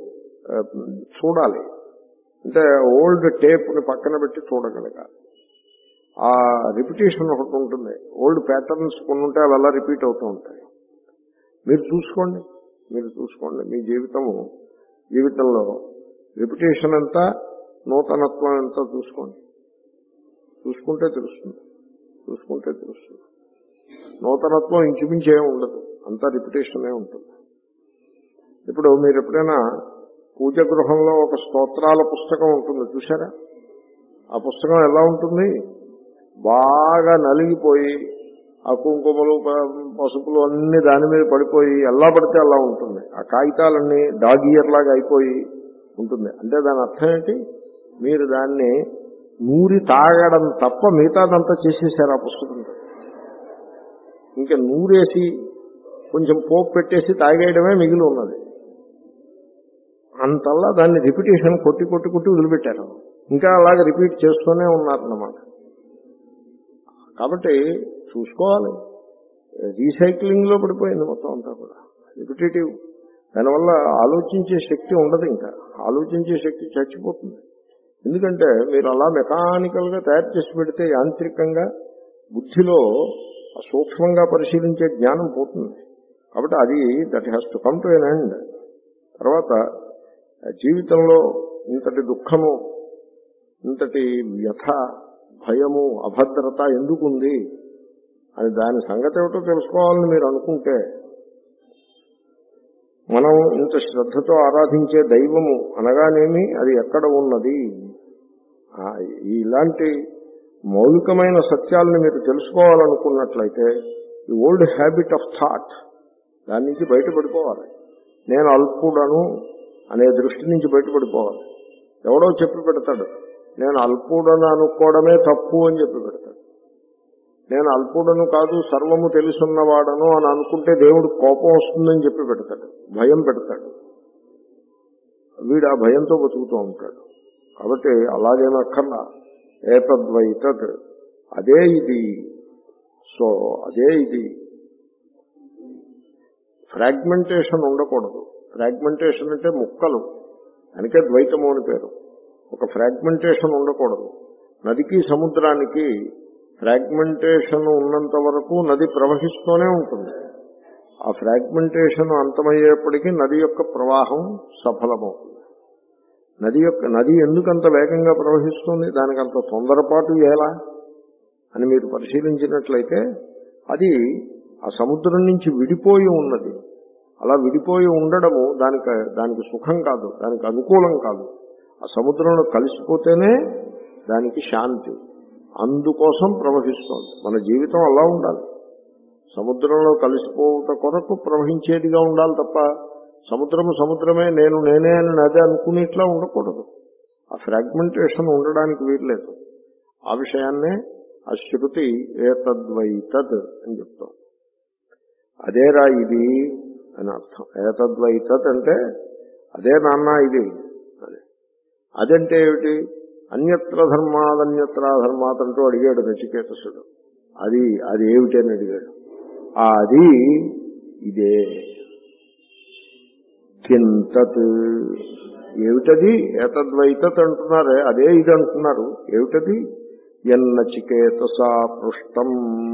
చూడాలి, అంటే ఓల్డ్ టేప్ని పక్కన పెట్టి చూడగలగాలి. ఆ రిపిటేషన్ ఒకటి ఉంటుంది. ఓల్డ్ ప్యాటర్న్స్ కొన్ని ఉంటే అవి అలా రిపీట్ అవుతూ ఉంటాయి. మీరు చూసుకోండి, మీరు చూసుకోండి మీ జీవితము జీవితంలో రిపిటేషన్ ఎంత, నూతనత్వం ఎంత చూసుకోండి. చూసుకుంటే తెలుస్తుంది, చూసుకుంటే తెలుస్తుంది. నూతనత్వం ఇంచుమించే ఉండదు, అంతా రిపిటేషనే ఉంటుంది. ఇప్పుడు మీరు ఎప్పుడైనా పూజ గృహంలో ఒక స్తోత్రాల పుస్తకం ఉంటుంది చూసారా? ఆ పుస్తకం ఎలా ఉంటుంది? బాగా నలిగిపోయి ఆ కుంకుమలు పసుపులు అన్ని దాని మీద పడిపోయి ఎలా పడితే అలా ఉంటుంది. ఆ కాగితాలన్నీ డాగ్ ఇయర్ లాగా అయిపోయి ఉంటుంది. అంటే దాని అర్థం ఏంటి? మీరు దాన్ని నూరి తాగడం తప్ప మిగతాదంతా చేసేసారు ఆ పుస్తకంతో. ఇంకా నూరేసి కొంచెం పోపు పెట్టేసి తాగేయడమే మిగిలి ఉన్నది. అంతల్లా దాన్ని రిపిటేషన్ కొట్టి కొట్టి కొట్టి వదిలిపెట్టారు. ఇంకా అలాగే రిపీట్ చేస్తూనే ఉన్నారన్నమాట. కాబట్టి చూసుకోవాలి, రీసైక్లింగ్ లో పడిపోయింది మొత్తం అంతా కూడా, రిపిటేటివ్. దానివల్ల ఆలోచించే శక్తి ఉండదు, ఇంకా ఆలోచించే శక్తి చచ్చిపోతుంది. ఎందుకంటే మీరు అలా మెకానికల్ గా తయారు చేసి పెడితే యాంత్రికంగా బుద్ధిలో సూక్ష్మంగా పరిశీలించే జ్ఞానం పోతుంది. కాబట్టి అది that has to come to an end. తర్వాత జీవితంలో ఇంతటి దుఃఖము, ఇంతటి వ్యథ, భయము, అభద్రత ఎందుకుంది అని దాని సంగతి ఏమిటో తెలుసుకోవాలని మీరు అనుకుంటే, మనం ఇంత శ్రద్ధతో ఆరాధించే దైవము అనగానేమి, అది ఎక్కడ ఉన్నది, ఇలాంటి మౌలికమైన సత్యాలను మీరు తెలుసుకోవాలనుకున్నట్లయితే ఈ ఓల్డ్ హ్యాబిట్ ఆఫ్ థాట్ దాని నుంచి బయటపడిపోవాలి. నేను అల్పుడను అనే దృష్టి నుంచి బయటపడిపోవాలి. ఎవడో చెప్పి పెడతాడు, నేను అల్పుడని అనుకోవడమే తప్పు అని చెప్పి పెడతాడు. నేను అల్పుడను కాదు సర్వము తెలుసున్నవాడను అని అనుకుంటే దేవుడు కోపం వస్తుందని చెప్పి పెడతాడు, భయం పెడతాడు. వీడు ఆ భయంతో బతుకుతూ ఉంటాడు. కాబట్టి అలాగేమక్కర్లా, ఏతద్వైతత్, అదే ఇది. సో అదే ఇది. ఫ్రాగ్మెంటేషన్ ఉండకూడదు. ఫ్రాగ్మెంటేషన్ అంటే ముక్కలు, దానికే ద్వైతము అని పేరు. ఒక ఫ్రాగ్మెంటేషన్ ఉండకూడదు. నదికి సముద్రానికి ఫ్రాగ్మెంటేషన్ ఉన్నంత వరకు నది ప్రవహిస్తూనే ఉంటుంది. ఆ ఫ్రాగ్మెంటేషన్ అంతమయ్యేప్పటికీ నది యొక్క ప్రవాహం సఫలమవుతుంది. నది యొక్క నది ఎందుకంత వేగంగా ప్రవహిస్తుంది, దానికి అంత తొందరపాటు ఎలా అని మీరు పరిశీలించినట్లయితే అది ఆ సముద్రం నుంచి విడిపోయి ఉన్నది. అలా విడిపోయి ఉండడము దానికి దానికి సుఖం కాదు, దానికి అనుకూలం కాదు. ఆ సముద్రంలో కలిసిపోతేనే దానికి శాంతి. అందుకోసం ప్రవహిస్తోంది. మన జీవితం అలా ఉండాలి. సముద్రంలో కలిసిపోవుట కొరకు ప్రవహించేదిగా ఉండాలి తప్ప సముద్రము సముద్రమే నేను నేనే అని నది అనుకునేట్లా ఉండకూడదు. ఆ ఫ్రాగ్మెంటేషన్ ఉండడానికి వీల్లేదు. ఆ విషయాన్నే ఆ శృతి ఏతద్వైతత్ అని చెప్తాం. అదేరా ఇది అని అర్థం. ఏతద్వైతత్ అంటే అదే నాన్న ఇది అని. అదంటే ఏమిటి? అన్యత్ర ధర్మాదన్యత్ర ధర్మాత్ అంటూ అడిగాడు నచికేతసుడు. అది అది ఏమిటి అని అడిగాడు. అది ఇదే. కింతత్, ఏమిటది? ఏతద్వైతత్ అంటున్నారే, అదే ఇది అంటున్నారు. ఏమిటది? యన్నచికేతసా పృష్టం,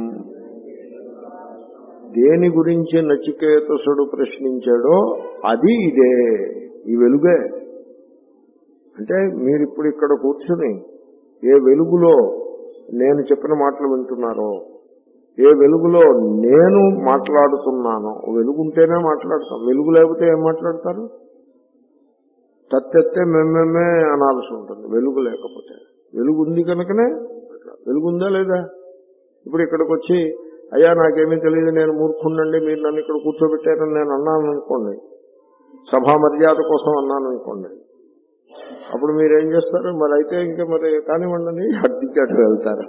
దేని గురించి నచికేతసుడు ప్రశ్నించాడో అది ఇదే, ఈ వెలుగే. అంటే మీరిప్పుడు ఇక్కడ కూర్చుని ఏ వెలుగులో నేను చెప్పిన మాటలు వింటున్నారో, ఏ వెలుగులో నేను మాట్లాడుతున్నానో, వెలుగుంటేనే మాట్లాడతాం. వెలుగు లేకపోతే ఏం మాట్లాడతారు? తత్తెత్తే మెమ్మెమ్మే అనాల్సి ఉంటుంది వెలుగు లేకపోతే. వెలుగు ఉంది కనుకనే వెలుగుందా లేదా? ఇప్పుడు ఇక్కడికి వచ్చి అయ్యా నాకేమీ తెలియదు, నేను మూర్ఖుండండి, మీరు నన్ను ఇక్కడ కూర్చోబెట్టారని నేను అన్నాను అనుకోండి, సభా మర్యాద కోసం అన్నాను అనుకోండి, అప్పుడు మీరేం చేస్తారు? మరి అయితే ఇంకా మరి కానివ్వండి అడ్డికి అటు వెళ్తారు.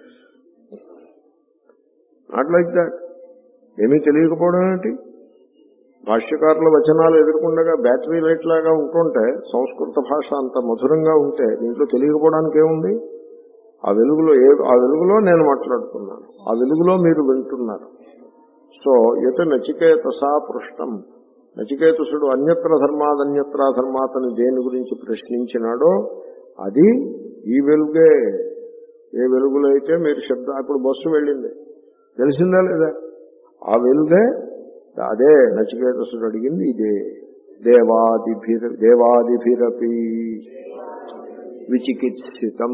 Not like that. ఏమీ తెలియకపోవడం ఏమిటి? భాష్యకారుల వచనాలు ఎదుర్కొండగా బ్యాటరీ లైట్ లాగా ఉంటుంటే, సంస్కృత భాష అంత మధురంగా ఉంటే దీంట్లో తెలియకపోవడానికి ఏముంది? ఆ వెలుగులో ఏ ఆ వెలుగులో నేను మాట్లాడుతున్నాను, ఆ వెలుగులో మీరు వింటున్నారు. సో యత్ నచికేతసా పృష్టం, నచికేతసుడు అన్యత్ర ధర్మాదన్యత్ర ధర్మాతని దేని గురించి ప్రశ్నించినాడో అది ఈ వెలుగే. ఏ వెలుగులో అయితే మీరు శబ్ద, ఇప్పుడు బస్సు వెళ్ళింది తెలిసిందా లేదా? ఆ వెలుగే, అదే నచికేతసుడు అడిగింది ఇదే. దేవాదిభిర దేవాదిభిరపి విచికిత్సితం,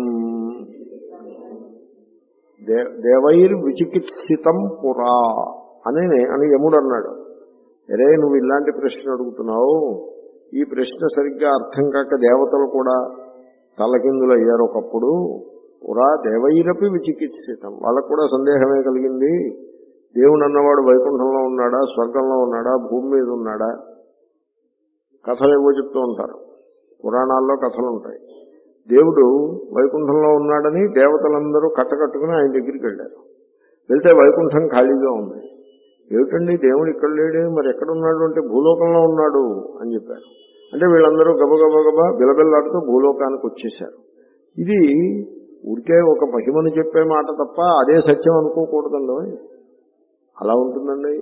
దేవైర్ విచికిత్సితం పురా అని అని యముడు అన్నాడు. అరే నువ్వు ఇలాంటి ప్రశ్న అడుగుతున్నావు, ఈ ప్రశ్న సరిగ్గా అర్థం కాక దేవతలు కూడా తలకిందులు అయ్యారు ఒకప్పుడు. పురా దేవైరపి విచికిత్సితం, వాళ్ళకు కూడా సందేహమే కలిగింది. దేవుడు అన్నవాడు వైకుంఠంలో ఉన్నాడా, స్వర్గంలో ఉన్నాడా, భూమి మీద ఉన్నాడా? కథలు ఏవో చెప్తూ ఉంటారు, పురాణాల్లో కథలు ఉంటాయి. దేవుడు వైకుంఠంలో ఉన్నాడని దేవతలందరూ కట్టకట్టుకుని ఆయన దగ్గరికి వెళ్ళారు. వెళ్తే వైకుంఠం ఖాళీగా ఉంది. ఏమిటండి దేవుడు ఇక్కడ లేడే, మరి ఎక్కడున్నాడు అంటే భూలోకంలో ఉన్నాడు అని చెప్పారు. అంటే వీళ్ళందరూ గబగబగబా బిలబిల్లాడుతూ భూలోకానికి వచ్చేశారు. ఇది ఊరికే ఒక మహిమను చెప్పే మాట తప్ప అదే సత్యం అనుకోకూడదండి. అలా ఉంటుందండి.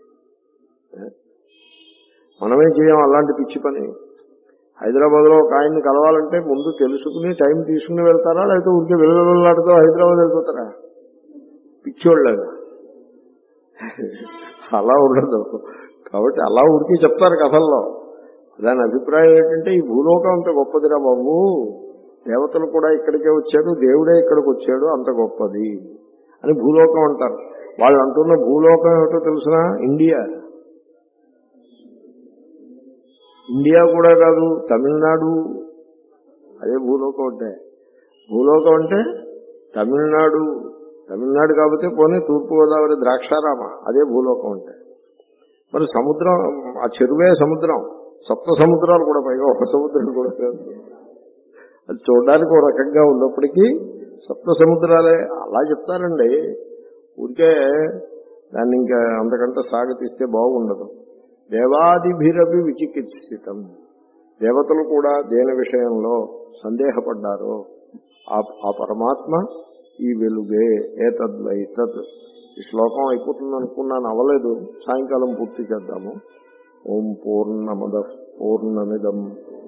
మనమే చేయం అలాంటి పిచ్చి పని. హైదరాబాద్ లో ఒక ఆయన్ని కలవాలంటే ముందు తెలుసుకుని టైం తీసుకుని వెళ్తారా, లేకపోతే ఊరికే వెళ్ళలాడుతూ హైదరాబాద్ వెళ్ళిపోతారా? పిచ్చోళ్ళగా అలా ఉండదు. కాబట్టి అలా ఊరికే చెప్తారు కథల్లో. దాని అభిప్రాయం ఏంటంటే ఈ భూలోకం అంత గొప్పదిరా బాబు, దేవతలు కూడా ఇక్కడికే వచ్చాడు, దేవుడే ఇక్కడికి వచ్చాడు, అంత గొప్పది అని భూలోకం అంటారు. వాళ్ళు అంటున్న భూలోకం ఏమిటో తెలుసునా? ఇండియా. ఇండియా కూడా కాదు, తమిళనాడు. అదే భూలోకం అంటే. భూలోకం అంటే తమిళనాడు. తమిళనాడు కాకపోతే పోనీ తూర్పుగోదావరి ద్రాక్షారామ, అదే భూలోకం అంటే. మరి సముద్రం, ఆ చెరువే సముద్రం, సప్త సముద్రాలు కూడా, పైగా ఒక సముద్రం కూడా కాదు. అది చూడడానికి ఒక రకంగా ఉన్నప్పటికీ సప్త సముద్రాలే అలా చెప్తారండి. ఊరికే దాన్ని ఇంకా అంతకంటే సాగతీస్తే బాగుండదు. దేవాదిభిరపి విచికిత్సితం, దేవతలు కూడా దేని విషయంలో సందేహపడ్డారో ఆ పరమాత్మ ఈ వెలుగే. ఏతద్వైతత్. ఈ శ్లోకం అయిపోతుంది అనుకున్నాను, అవ్వలేదు. సాయంకాలం పూర్తి చేద్దాము. ఓం పూర్ణమద పూర్ణమిదం